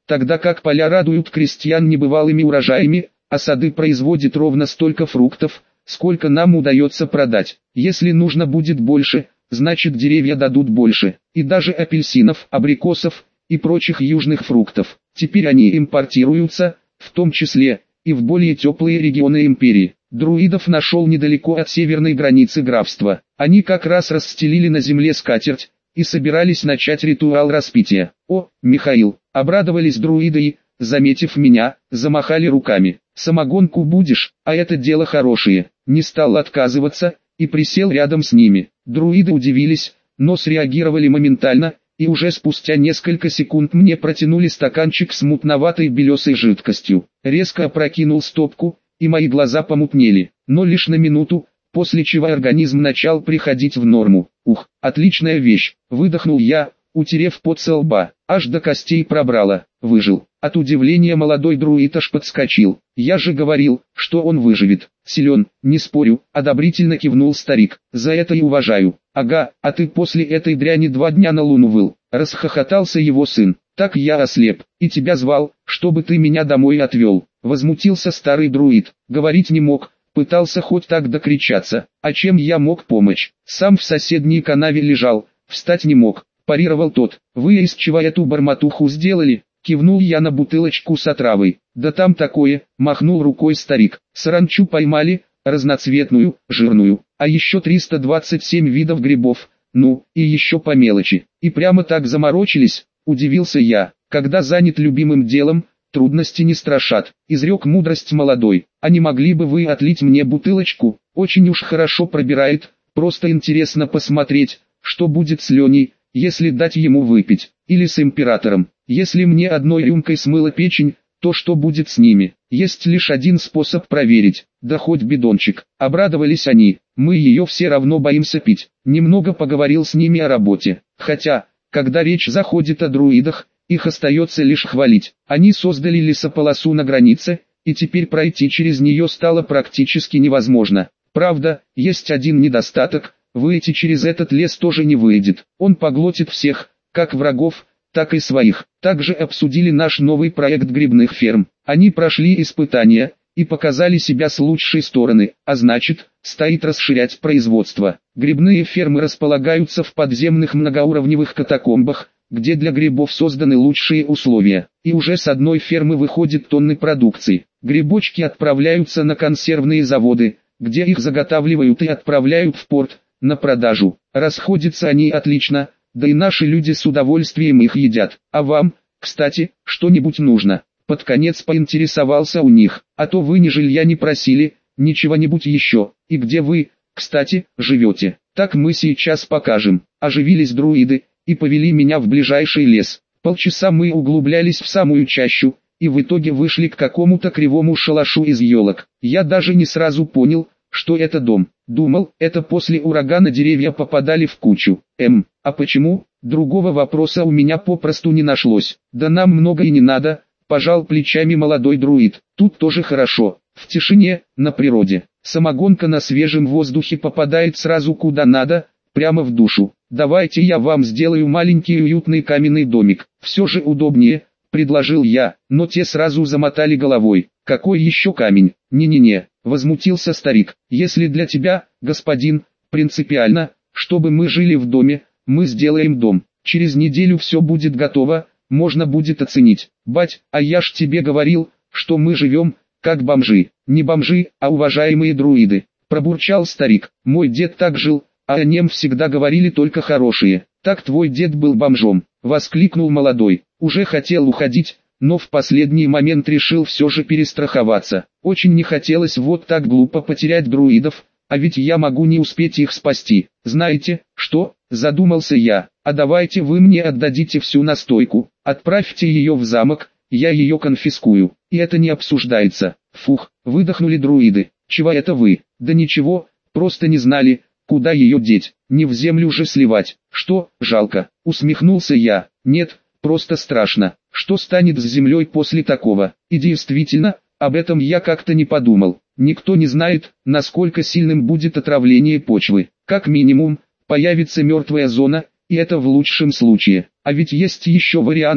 тогда как поля радуют крестьян небывалыми урожаями, а сады производят ровно столько фруктов, сколько нам удается продать. Если нужно будет больше, значит деревья дадут больше, и даже апельсинов, абрикосов и прочих южных фруктов. Теперь они импортируются, в том числе и в более теплые регионы империи. Друидов нашел недалеко от северной границы графства. Они как раз расстелили на земле скатерть и собирались начать ритуал распития. «О, Михаил!» — обрадовались друиды и, заметив меня, замахали руками. «Самогонку будешь, а это дело хорошее». Не стал отказываться и присел рядом с ними. Друиды удивились, но среагировали моментально, и уже спустя несколько секунд мне протянули стаканчик с мутноватой белесой жидкостью. Резко опрокинул стопку, и мои глаза помутнели, но лишь на минуту, после чего организм начал приходить в норму. «Ух, отличная вещь!» — выдохнул я, утерев пот со лба, аж до костей пробрало. Выжил. От удивления молодой друид аж подскочил. «Я же говорил, что он выживет. Силен, не спорю», — одобрительно кивнул старик. «За это и уважаю». «Ага, а ты после этой дряни два дня на луну выл», — расхохотался его сын. «Так я ослеп, и тебя звал, чтобы ты меня домой отвел». Возмутился старый друид. Говорить не мог, пытался хоть так докричаться. А чем я мог помочь? Сам в соседней канаве лежал, встать не мог. Парировал тот. «Вы из чего эту бормотуху сделали?» Кивнул я на бутылочку с отравой. «Да там такое», — махнул рукой старик. «Саранчу поймали, разноцветную, жирную, а еще триста двадцать семь видов грибов, ну, и еще по мелочи. И прямо так заморочились», — удивился я. «Когда занят любимым делом, трудности не страшат», — изрек мудрость молодой. «А не могли бы вы отлить мне бутылочку? Очень уж хорошо пробирает, просто интересно посмотреть, что будет с Леней, если дать ему выпить, или с императором. Если мне одной рюмкой смыло печень, то что будет с ними? Есть лишь один способ проверить, да хоть бидончик». Обрадовались они. «Мы ее все равно боимся пить». Немного поговорил с ними о работе. Хотя, когда речь заходит о друидах, их остается лишь хвалить. Они создали лесополосу на границе, и теперь пройти через нее стало практически невозможно. Правда, есть один недостаток: выйти через этот лес тоже не выйдет. Он поглотит всех, как врагов, так и своих. Также обсудили наш новый проект грибных ферм. Они прошли испытания и показали себя с лучшей стороны, а значит, стоит расширять производство. Грибные фермы располагаются в подземных многоуровневых катакомбах, где для грибов созданы лучшие условия. И уже с одной фермы выходят тонны продукции. Грибочки отправляются на консервные заводы, где их заготавливают и отправляют в порт на продажу. Расходятся они отлично, да и наши люди с удовольствием их едят. А вам, кстати, что-нибудь нужно? Под конец поинтересовался у них. А то вы ни жилья не просили, ни чего-нибудь еще. И где вы, кстати, живете? Так мы сейчас покажем. Оживились друиды и повели меня в ближайший лес. Полчаса мы углублялись в самую чащу, и в итоге вышли к какому-то кривому шалашу из елок. Я даже не сразу понял, что это дом. Думал, это после урагана деревья попадали в кучу. Эм, а почему? Другого вопроса у меня попросту не нашлось. Да нам много и не надо, пожал плечами молодой друид. Тут тоже хорошо. В тишине, на природе. Самогонка на свежем воздухе попадает сразу куда надо, прямо в душу. Давайте я вам сделаю маленький уютный каменный домик. Все же удобнее, предложил я, но те сразу замотали головой. Какой еще камень? Не-не-не, возмутился старик. Если для тебя, господин, принципиально, чтобы мы жили в доме, мы сделаем дом. Через неделю все будет готово, можно будет оценить. Бать, а я ж тебе говорил, что мы живем, как бомжи. Не бомжи, а уважаемые друиды. Пробурчал старик. Мой дед так жил, а о нем всегда говорили только хорошие. Так твой дед был бомжом, воскликнул молодой. Уже хотел уходить, но в последний момент решил все же перестраховаться. Очень не хотелось вот так глупо потерять друидов, а ведь я могу не успеть их спасти. Знаете, что, задумался я, а давайте вы мне отдадите всю настойку, отправьте ее в замок, я ее конфискую, и это не обсуждается. Фух, выдохнули друиды. Чего это вы? Да ничего, просто не знали, куда ее деть, не в землю же сливать. Что, жалко, усмехнулся я. Нет, просто страшно, что станет с землей после такого. И действительно, об этом я как-то не подумал. Никто не знает, насколько сильным будет отравление почвы. Как минимум, появится мертвая зона, и это в лучшем случае. А ведь есть еще вариант,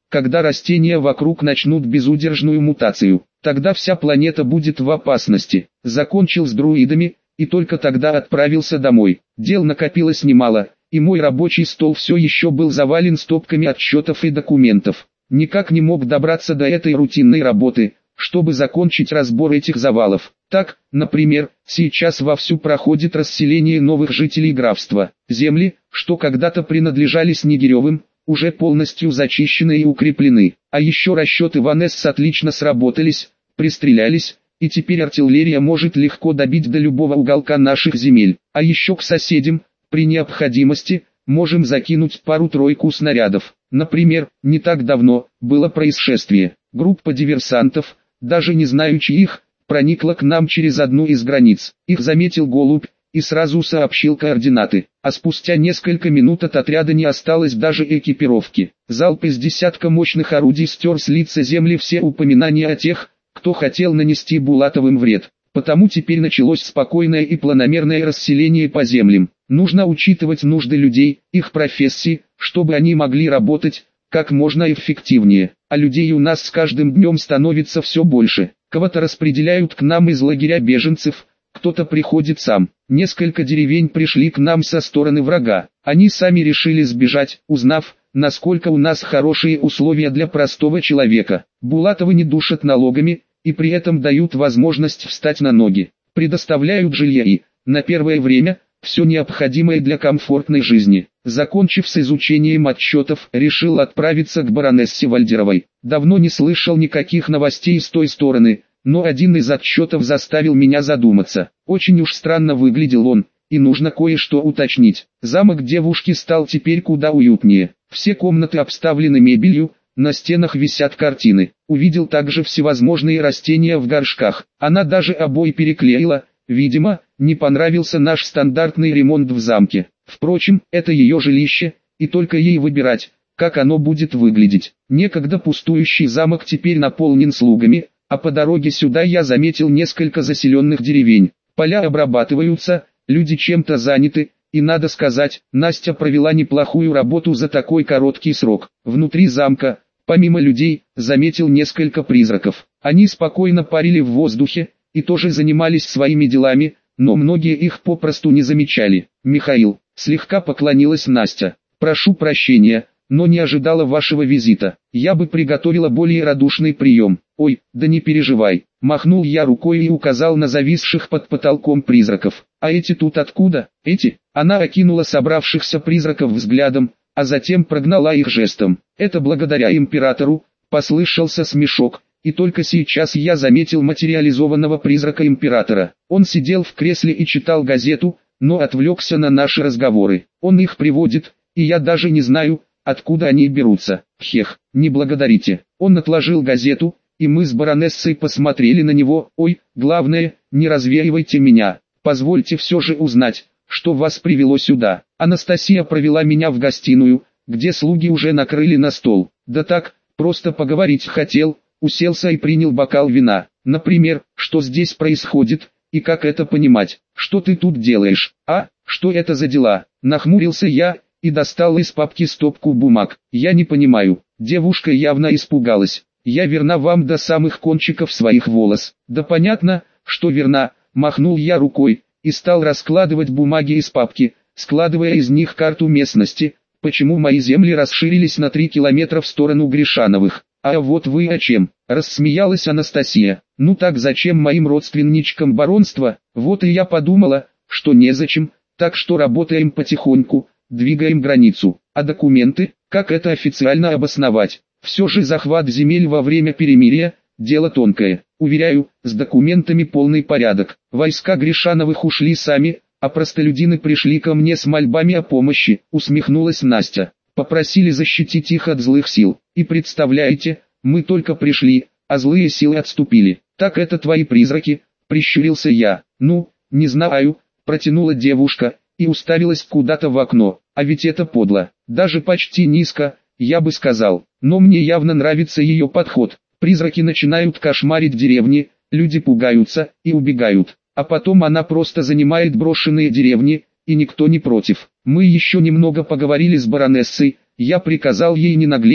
когда растения вокруг начнут безудержную мутацию. Тогда вся планета будет в опасности. Закончил с друидами, и только тогда отправился домой. Дел накопилось немало, и мой рабочий стол все еще был завален стопками отчетов и документов. Никак не мог добраться до этой рутинной работы, чтобы закончить разбор этих завалов. Так, например, сейчас вовсю проходит расселение новых жителей графства. Земли, что когда-то принадлежали Снегиревым, уже полностью зачищены и укреплены. А еще расчеты Ванесс отлично сработались, пристрелялись, и теперь артиллерия может легко добить до любого уголка наших земель. А еще к соседям, при необходимости, можем закинуть пару-тройку снарядов. Например, не так давно было происшествие. Группа диверсантов, даже не знаю чьих, проникла к нам через одну из границ. Их заметил голубь и сразу сообщил координаты. А спустя несколько минут от отряда не осталось даже экипировки. Залп из десятка мощных орудий стер с лица земли все упоминания о тех, кто хотел нанести Булатовым вред. Потому теперь началось спокойное и планомерное расселение по землям. Нужно учитывать нужды людей, их профессии, чтобы они могли работать как можно эффективнее. А людей у нас с каждым днем становится все больше. Кого-то распределяют к нам из лагеря беженцев, кто-то приходит сам. Несколько деревень пришли к нам со стороны врага. Они сами решили сбежать, узнав, насколько у нас хорошие условия для простого человека. Булатова не душат налогами, и при этом дают возможность встать на ноги. Предоставляют жилье и, на первое время, все необходимое для комфортной жизни. Закончив с изучением отчетов, решил отправиться к баронессе Вальдеровой. Давно не слышал никаких новостей с той стороны, но один из отчетов заставил меня задуматься. Очень уж странно выглядел он, и нужно кое-что уточнить. Замок девушки стал теперь куда уютнее. Все комнаты обставлены мебелью, на стенах висят картины. Увидел также всевозможные растения в горшках. Она даже обои переклеила. Видимо, не понравился наш стандартный ремонт в замке. Впрочем, это ее жилище, и только ей выбирать, как оно будет выглядеть. Некогда пустующий замок теперь наполнен слугами, а по дороге сюда я заметил несколько заселенных деревень. Поля обрабатываются, люди чем-то заняты, и надо сказать, Настя провела неплохую работу за такой короткий срок. Внутри замка, помимо людей, заметил несколько призраков. Они спокойно парили в воздухе, и тоже занимались своими делами, но многие их попросту не замечали. «Михаил», слегка поклонилась Настя, — «прошу прощения, но не ожидала вашего визита. Я бы приготовила более радушный прием». «Ой, да не переживай», — махнул я рукой и указал на зависших под потолком призраков. «А эти тут откуда?» «Эти?» Она окинула собравшихся призраков взглядом, а затем прогнала их жестом. «Это благодаря императору», — послышался смешок. И только сейчас я заметил материализованного призрака императора. Он сидел в кресле и читал газету, но отвлекся на наши разговоры. Он их приводит, и я даже не знаю, откуда они берутся. Хех, не благодарите. Он отложил газету, и мы с баронессой посмотрели на него. Ой, главное, не развеивайте меня. Позвольте все же узнать, что вас привело сюда. Анастасия провела меня в гостиную, где слуги уже накрыли на стол. Да так, просто поговорить хотел. Уселся и принял бокал вина. Например, что здесь происходит, и как это понимать? Что ты тут делаешь? А, что это за дела? Нахмурился я, и достал из папки стопку бумаг. Я не понимаю. Девушка явно испугалась. Я верна вам до самых кончиков своих волос. Да понятно, что верна, махнул я рукой, и стал раскладывать бумаги из папки, складывая из них карту местности, почему мои земли расширились на три километра в сторону Гришановых. «А вот вы о чем?» – рассмеялась Анастасия. «Ну так зачем моим родственничкам баронство? Вот и я подумала, что незачем, так что работаем потихоньку, двигаем границу. А документы, как это официально обосновать? Все же захват земель во время перемирия – дело тонкое. Уверяю, с документами полный порядок. Войска Гришановых ушли сами, а простолюдины пришли ко мне с мольбами о помощи», – усмехнулась Настя. «Попросили защитить их от злых сил. И представляете, мы только пришли, а злые силы отступили. Так это твои призраки?» – прищурился я. «Ну, не знаю», – протянула девушка, и уставилась куда-то в окно. «А ведь это подло, даже почти низко, я бы сказал. Но мне явно нравится ее подход. Призраки начинают кошмарить деревни, люди пугаются и убегают. А потом она просто занимает брошенные деревни, и никто не против. Мы еще немного поговорили с баронессой, я приказал ей не наглеть,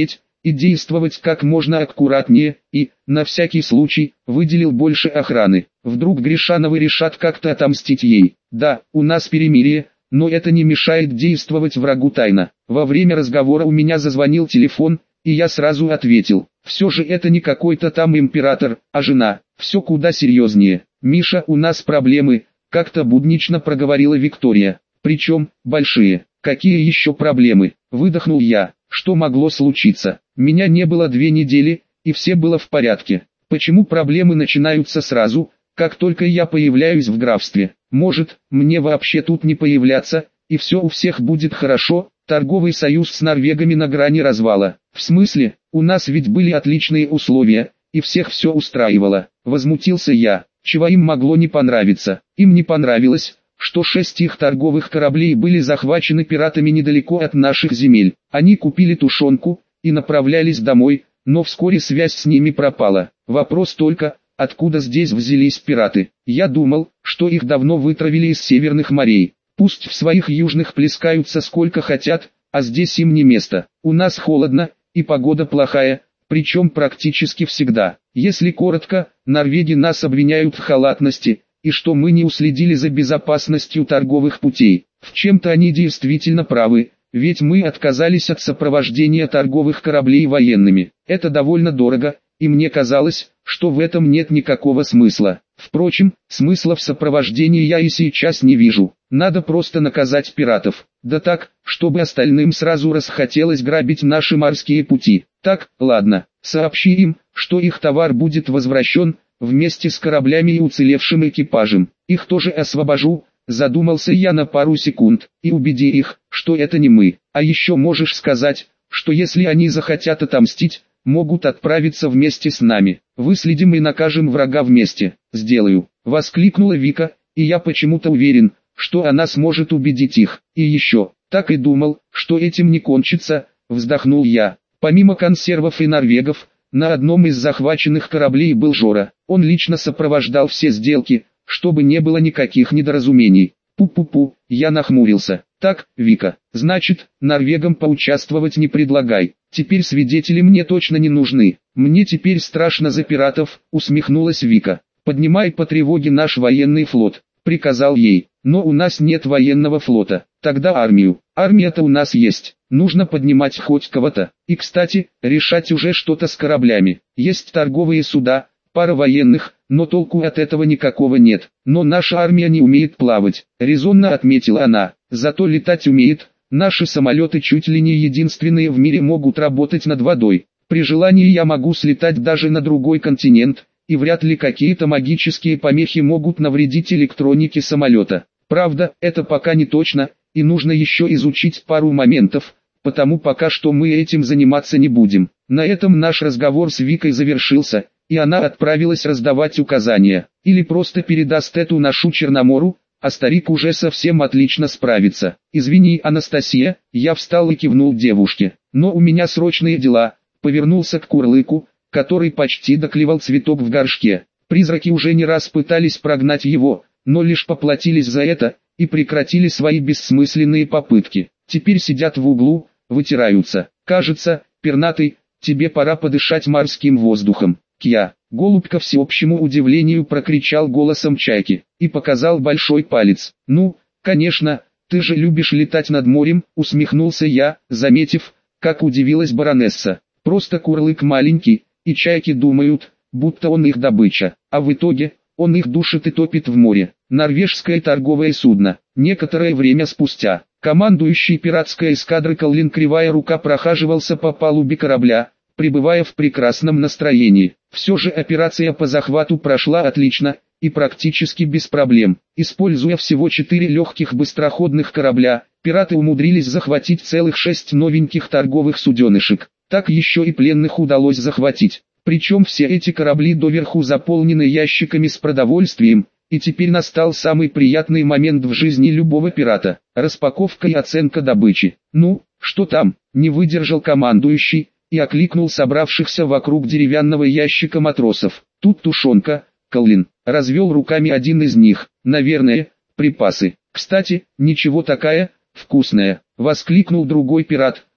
и действовать как можно аккуратнее, и, на всякий случай, выделил больше охраны. Вдруг Гришановы решат как-то отомстить ей. Да, у нас перемирие, но это не мешает действовать врагу тайно. Во время разговора у меня зазвонил телефон, и я сразу ответил. Все же это не какой-то там император, а жена. Все куда серьезнее. «Миша, у нас проблемы», — как-то буднично проговорила Виктория. «Причем, большие». «Какие еще проблемы?» — выдохнул я. «Что могло случиться? Меня не было две недели, и все было в порядке. Почему проблемы начинаются сразу, как только я появляюсь в графстве? Может, мне вообще тут не появляться, и все у всех будет хорошо?» Торговый союз с норвегами на грани развала. «В смысле? У нас ведь были отличные условия, и всех все устраивало». Возмутился я. Чего им могло не понравиться? Им не понравилось, что шесть их торговых кораблей были захвачены пиратами недалеко от наших земель. Они купили тушенку и направлялись домой, но вскоре связь с ними пропала. Вопрос только, откуда здесь взялись пираты? Я думал, что их давно вытравили из северных морей. Пусть в своих южных плескаются сколько хотят, а здесь им не место. У нас холодно, и погода плохая, причем практически всегда. Если коротко, норвеги нас обвиняют в халатности, и что мы не уследили за безопасностью торговых путей. В чем-то они действительно правы, ведь мы отказались от сопровождения торговых кораблей военными. Это довольно дорого, и мне казалось, что в этом нет никакого смысла. Впрочем, смысла в сопровождении я и сейчас не вижу. Надо просто наказать пиратов. Да так, чтобы остальным сразу расхотелось грабить наши морские пути. Так, ладно, сообщи им, что их товар будет возвращен, вместе с кораблями и уцелевшим экипажем. Их тоже освобожу, задумался я на пару секунд, и убеди их, что это не мы. А еще можешь сказать, что если они захотят отомстить, могут отправиться вместе с нами. Выследим и накажем врага вместе. Сделаю, воскликнула Вика, и я почему-то уверен, что она сможет убедить их. И еще, так и думал, что этим не кончится, вздохнул я. Помимо консервов и норвегов, на одном из захваченных кораблей был Жора. Он лично сопровождал все сделки, чтобы не было никаких недоразумений. Пу-пу-пу, я нахмурился. Так, Вика, значит, норвегам поучаствовать не предлагай. Теперь свидетели мне точно не нужны. Мне теперь страшно за пиратов, усмехнулась Вика. Поднимай по тревоге наш военный флот, приказал ей. Но у нас нет военного флота. Тогда армию. Армия-то у нас есть. Нужно поднимать хоть кого-то. И, кстати, решать уже что-то с кораблями. Есть торговые суда, пара военных, но толку от этого никакого нет. Но наша армия не умеет плавать, резонно отметила она. Зато летать умеет. Наши самолеты чуть ли не единственные в мире могут работать над водой. При желании я могу слетать даже на другой континент, и вряд ли какие-то магические помехи могут навредить электронике самолета. Правда, это пока не точно, и нужно еще изучить пару моментов, потому пока что мы этим заниматься не будем. На этом наш разговор с Викой завершился, и она отправилась раздавать указания, или просто передаст эту нашу Черномору, а старик уже совсем отлично справится. «Извини, Анастасия», я встал и кивнул девушке, «но у меня срочные дела», повернулся к Курлыку, который почти доклевал цветок в горшке. Призраки уже не раз пытались прогнать его, но лишь поплатились за это, и прекратили свои бессмысленные попытки. Теперь сидят в углу, вытираются. «Кажется, пернатый, тебе пора подышать морским воздухом». «Кья!» Голубь ко всеобщему удивлению прокричал голосом чайки, и показал большой палец. «Ну, конечно, ты же любишь летать над морем», усмехнулся я, заметив, как удивилась баронесса. «Просто Курлык маленький, и чайки думают, будто он их добыча, а в итоге, он их душит и топит в море». Норвежское торговое судно. Некоторое время спустя, командующий пиратской эскадры Коллин Кривая Рука прохаживался по палубе корабля, пребывая в прекрасном настроении. Все же операция по захвату прошла отлично, и практически без проблем. Используя всего четыре легких быстроходных корабля, пираты умудрились захватить целых шесть новеньких торговых суденышек. Так еще и пленных удалось захватить. Причем все эти корабли доверху заполнены ящиками с продовольствием, и теперь настал самый приятный момент в жизни любого пирата – распаковка и оценка добычи. «Ну, что там?» – не выдержал командующий, и окликнул собравшихся вокруг деревянного ящика матросов. «Тут тушенка, Коллин», – развел руками один из них. «Наверное, припасы. Кстати, ничего такая, вкусная», – воскликнул другой пират,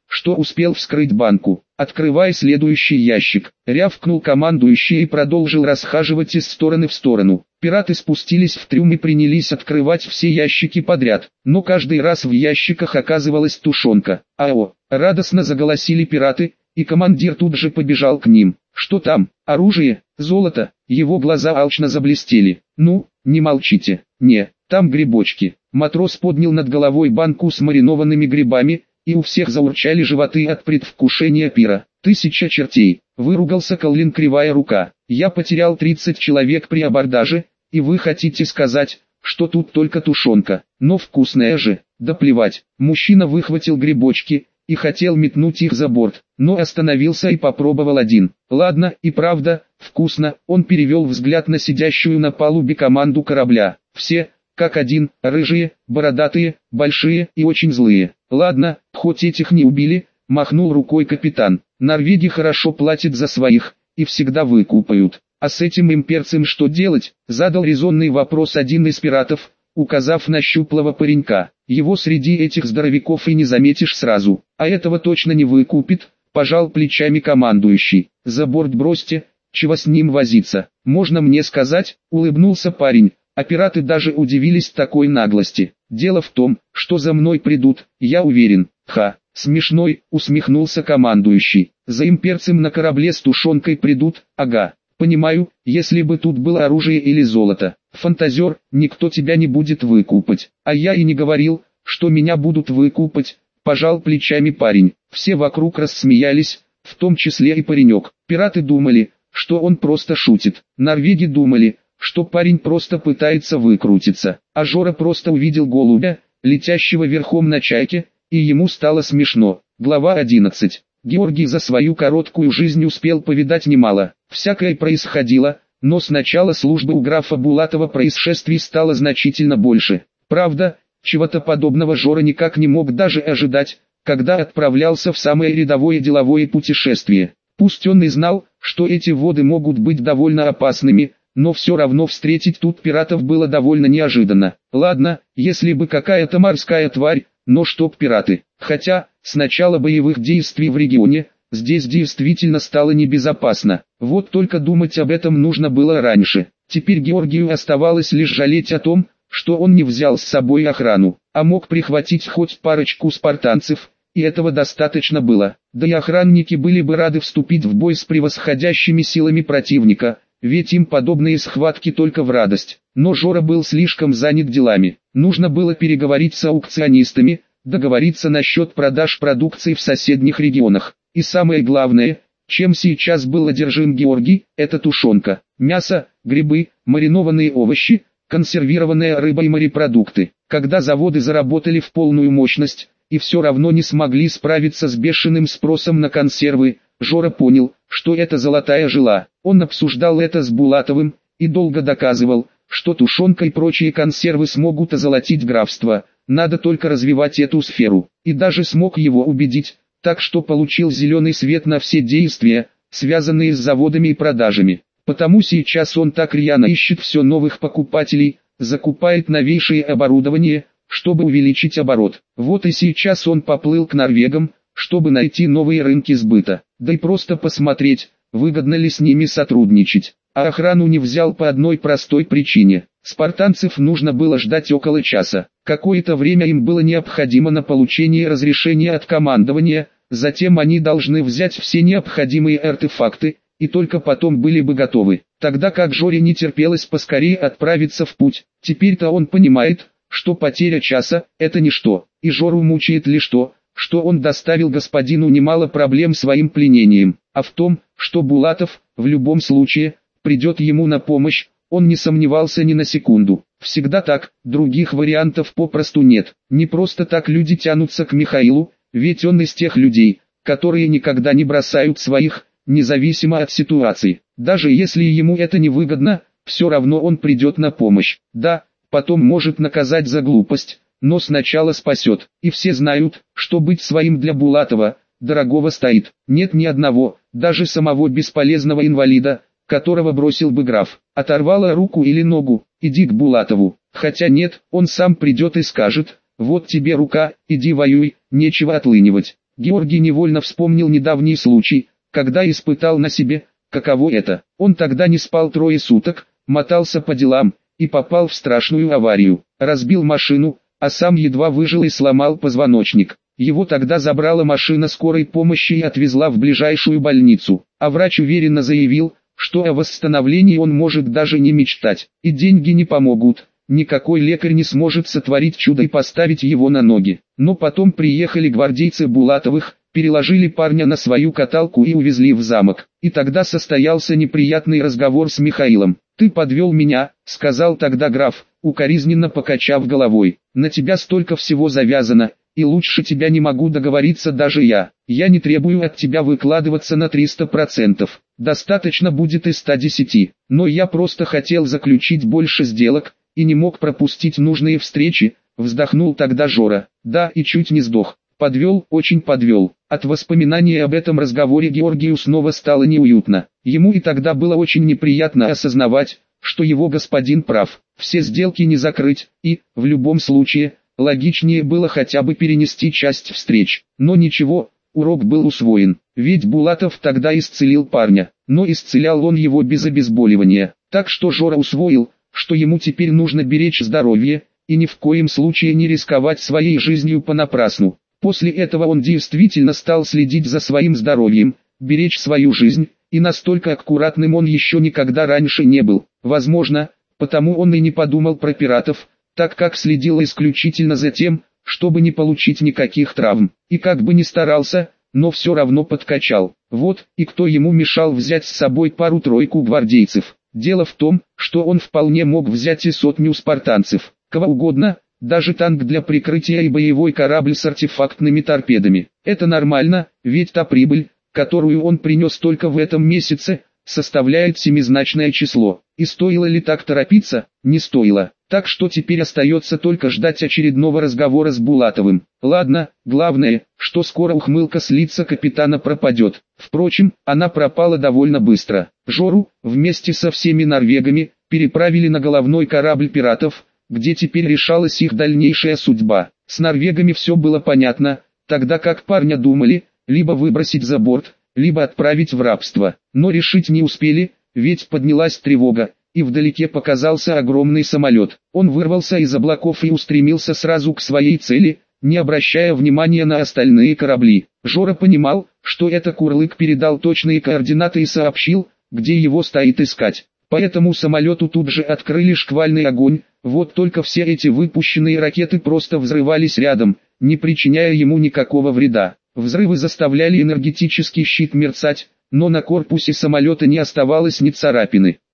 что успел вскрыть банку. «Открывай следующий ящик», — рявкнул командующий и продолжил расхаживать из стороны в сторону. Пираты спустились в трюм и принялись открывать все ящики подряд, но каждый раз в ящиках оказывалась тушенка. «Ао!» — радостно заголосили пираты, и командир тут же побежал к ним. «Что там? Оружие? Золото?» Его глаза алчно заблестели. «Ну, не молчите». «Не, там грибочки». Матрос поднял над головой банку с маринованными грибами, и у всех заурчали животы от предвкушения пира. «Тысяча чертей!» — выругался Коллин, кривая рука. «Я потерял тридцать человек при абордаже, и вы хотите сказать, что тут только тушенка? Но вкусная же!» «Да плевать!» Мужчина выхватил грибочки и хотел метнуть их за борт, но остановился и попробовал один. «Ладно, и правда, вкусно». Он перевел взгляд на сидящую на палубе команду корабля. Все, как один, рыжие, бородатые, большие и очень злые. «Ладно, хоть этих не убили», — махнул рукой капитан. «Норвеги хорошо платят за своих, и всегда выкупают. А с этим имперцем что делать?» — задал резонный вопрос один из пиратов, указав на щуплого паренька. «Его среди этих здоровяков и не заметишь сразу, а этого точно не выкупит», — пожал плечами командующий. «За борт бросьте, чего с ним возиться? Можно мне сказать?» — улыбнулся парень. А пираты даже удивились такой наглости. «Дело в том, что за мной придут, я уверен». «Ха, смешной», — усмехнулся командующий. «За имперцем на корабле с тушенкой придут, ага. Понимаю, если бы тут было оружие или золото. Фантазер, никто тебя не будет выкупать. А я и не говорил, что меня будут выкупать», — пожал плечами парень. Все вокруг рассмеялись, в том числе и паренек. Пираты думали, что он просто шутит. Норвеги думали, что парень просто пытается выкрутиться, а Жора просто увидел голубя, летящего верхом на чайке, и ему стало смешно. Глава одиннадцать. Георгий за свою короткую жизнь успел повидать немало. Всякое происходило, но с начала службы у графа Булатова происшествий стало значительно больше. Правда, чего-то подобного Жора никак не мог даже ожидать, когда отправлялся в самое рядовое деловое путешествие. Пусть он и знал, что эти воды могут быть довольно опасными, но все равно встретить тут пиратов было довольно неожиданно. Ладно, если бы какая-то морская тварь, но чтоб пираты. Хотя, с начала боевых действий в регионе, здесь действительно стало небезопасно. Вот только думать об этом нужно было раньше. Теперь Георгию оставалось лишь жалеть о том, что он не взял с собой охрану, а мог прихватить хоть парочку спартанцев, и этого достаточно было. Да и охранники были бы рады вступить в бой с превосходящими силами противника, ведь им подобные схватки только в радость. Но Жора был слишком занят делами. Нужно было переговорить с аукционистами, договориться насчет продаж продукции в соседних регионах. И самое главное, чем сейчас был одержим Георгий, это тушенка. Мясо, грибы, маринованные овощи, консервированная рыба и морепродукты. Когда заводы заработали в полную мощность, и все равно не смогли справиться с бешеным спросом на консервы, Жора понял, что это золотая жила. Он обсуждал это с Булатовым, и долго доказывал, что тушенка и прочие консервы смогут озолотить графство, надо только развивать эту сферу. И даже смог его убедить, так что получил зеленый свет на все действия, связанные с заводами и продажами. Потому сейчас он так рьяно ищет все новых покупателей, закупает новейшее оборудование, чтобы увеличить оборот. Вот и сейчас он поплыл к норвегам, чтобы найти новые рынки сбыта, да и просто посмотреть, выгодно ли с ними сотрудничать. А охрану не взял по одной простой причине. Спартанцев нужно было ждать около часа. Какое-то время им было необходимо на получение разрешения от командования, затем они должны взять все необходимые артефакты, и только потом были бы готовы. Тогда как Жоре не терпелось поскорее отправиться в путь. Теперь-то он понимает, что потеря часа – это ничто, и Жору мучает лишь то, что он доставил господину немало проблем своим пленением, а в том, что Булатов, в любом случае, придет ему на помощь, он не сомневался ни на секунду. Всегда так, других вариантов попросту нет. Не просто так люди тянутся к Михаилу, ведь он из тех людей, которые никогда не бросают своих, независимо от ситуации. Даже если ему это не выгодно, все равно он придет на помощь. Да, потом может наказать за глупость, но сначала спасет. И все знают, что быть своим для Булатова дорогого стоит. Нет ни одного, даже самого бесполезного инвалида, которого бросил бы граф. Оторвала руку или ногу, иди к Булатову. Хотя нет, он сам придет и скажет: вот тебе рука, иди воюй, нечего отлынивать. Георгий невольно вспомнил недавний случай, когда испытал на себе, каково это. Он тогда не спал трое суток, мотался по делам, и попал в страшную аварию. Разбил машину, а сам едва выжил и сломал позвоночник. Его тогда забрала машина скорой помощи и отвезла в ближайшую больницу. А врач уверенно заявил, что о восстановлении он может даже не мечтать. И деньги не помогут. Никакой лекарь не сможет сотворить чудо и поставить его на ноги. Но потом приехали гвардейцы Булатовых, переложили парня на свою каталку и увезли в замок. И тогда состоялся неприятный разговор с Михаилом. «Ты подвел меня», — сказал тогда граф, укоризненно покачав головой. «На тебя столько всего завязано, и лучше тебя не могу договориться даже я. Я не требую от тебя выкладываться на триста процентов. Достаточно будет и ста десяти. Но я просто хотел заключить больше сделок, и не мог пропустить нужные встречи», — вздохнул тогда Жора. «Да, и чуть не сдох. Подвел, очень подвел». От воспоминания об этом разговоре Георгию снова стало неуютно. Ему и тогда было очень неприятно осознавать, что его господин прав. Все сделки не закрыть, и, в любом случае, логичнее было хотя бы перенести часть встреч. Но ничего, урок был усвоен. Ведь Булатов тогда исцелил парня, но исцелял он его без обезболивания. Так что Жора усвоил, что ему теперь нужно беречь здоровье, и ни в коем случае не рисковать своей жизнью понапрасну. После этого он действительно стал следить за своим здоровьем, беречь свою жизнь, и настолько аккуратным он еще никогда раньше не был. Возможно, потому он и не подумал про пиратов, так как следил исключительно за тем, чтобы не получить никаких травм. И как бы ни старался, но все равно подкачал. Вот, и кто ему мешал взять с собой пару-тройку гвардейцев. Дело в том, что он вполне мог взять и сотню спартанцев, кого угодно, даже танк для прикрытия и боевой корабль с артефактными торпедами. Это нормально, ведь та прибыль, которую он принес только в этом месяце, составляет семизначное число. И стоило ли так торопиться? Не стоило. Так что теперь остается только ждать очередного разговора с Булатовым. Ладно, главное, что скоро ухмылка с лица капитана пропадет. Впрочем, она пропала довольно быстро. Жору, вместе со всеми норвегами, переправили на головной корабль пиратов, где теперь решалась их дальнейшая судьба. С норвегами все было понятно, тогда как парня думали, либо выбросить за борт, либо отправить в рабство. Но решить не успели, ведь поднялась тревога, и вдалеке показался огромный самолет. Он вырвался из облаков и устремился сразу к своей цели, не обращая внимания на остальные корабли. Жора понимал, что это Курлык передал точные координаты и сообщил, где его стоит искать. Поэтому самолету тут же открыли шквальный огонь. Вот только все эти выпущенные ракеты просто взрывались рядом, не причиняя ему никакого вреда. Взрывы заставляли энергетический щит мерцать, но на корпусе самолета не оставалось ни царапины.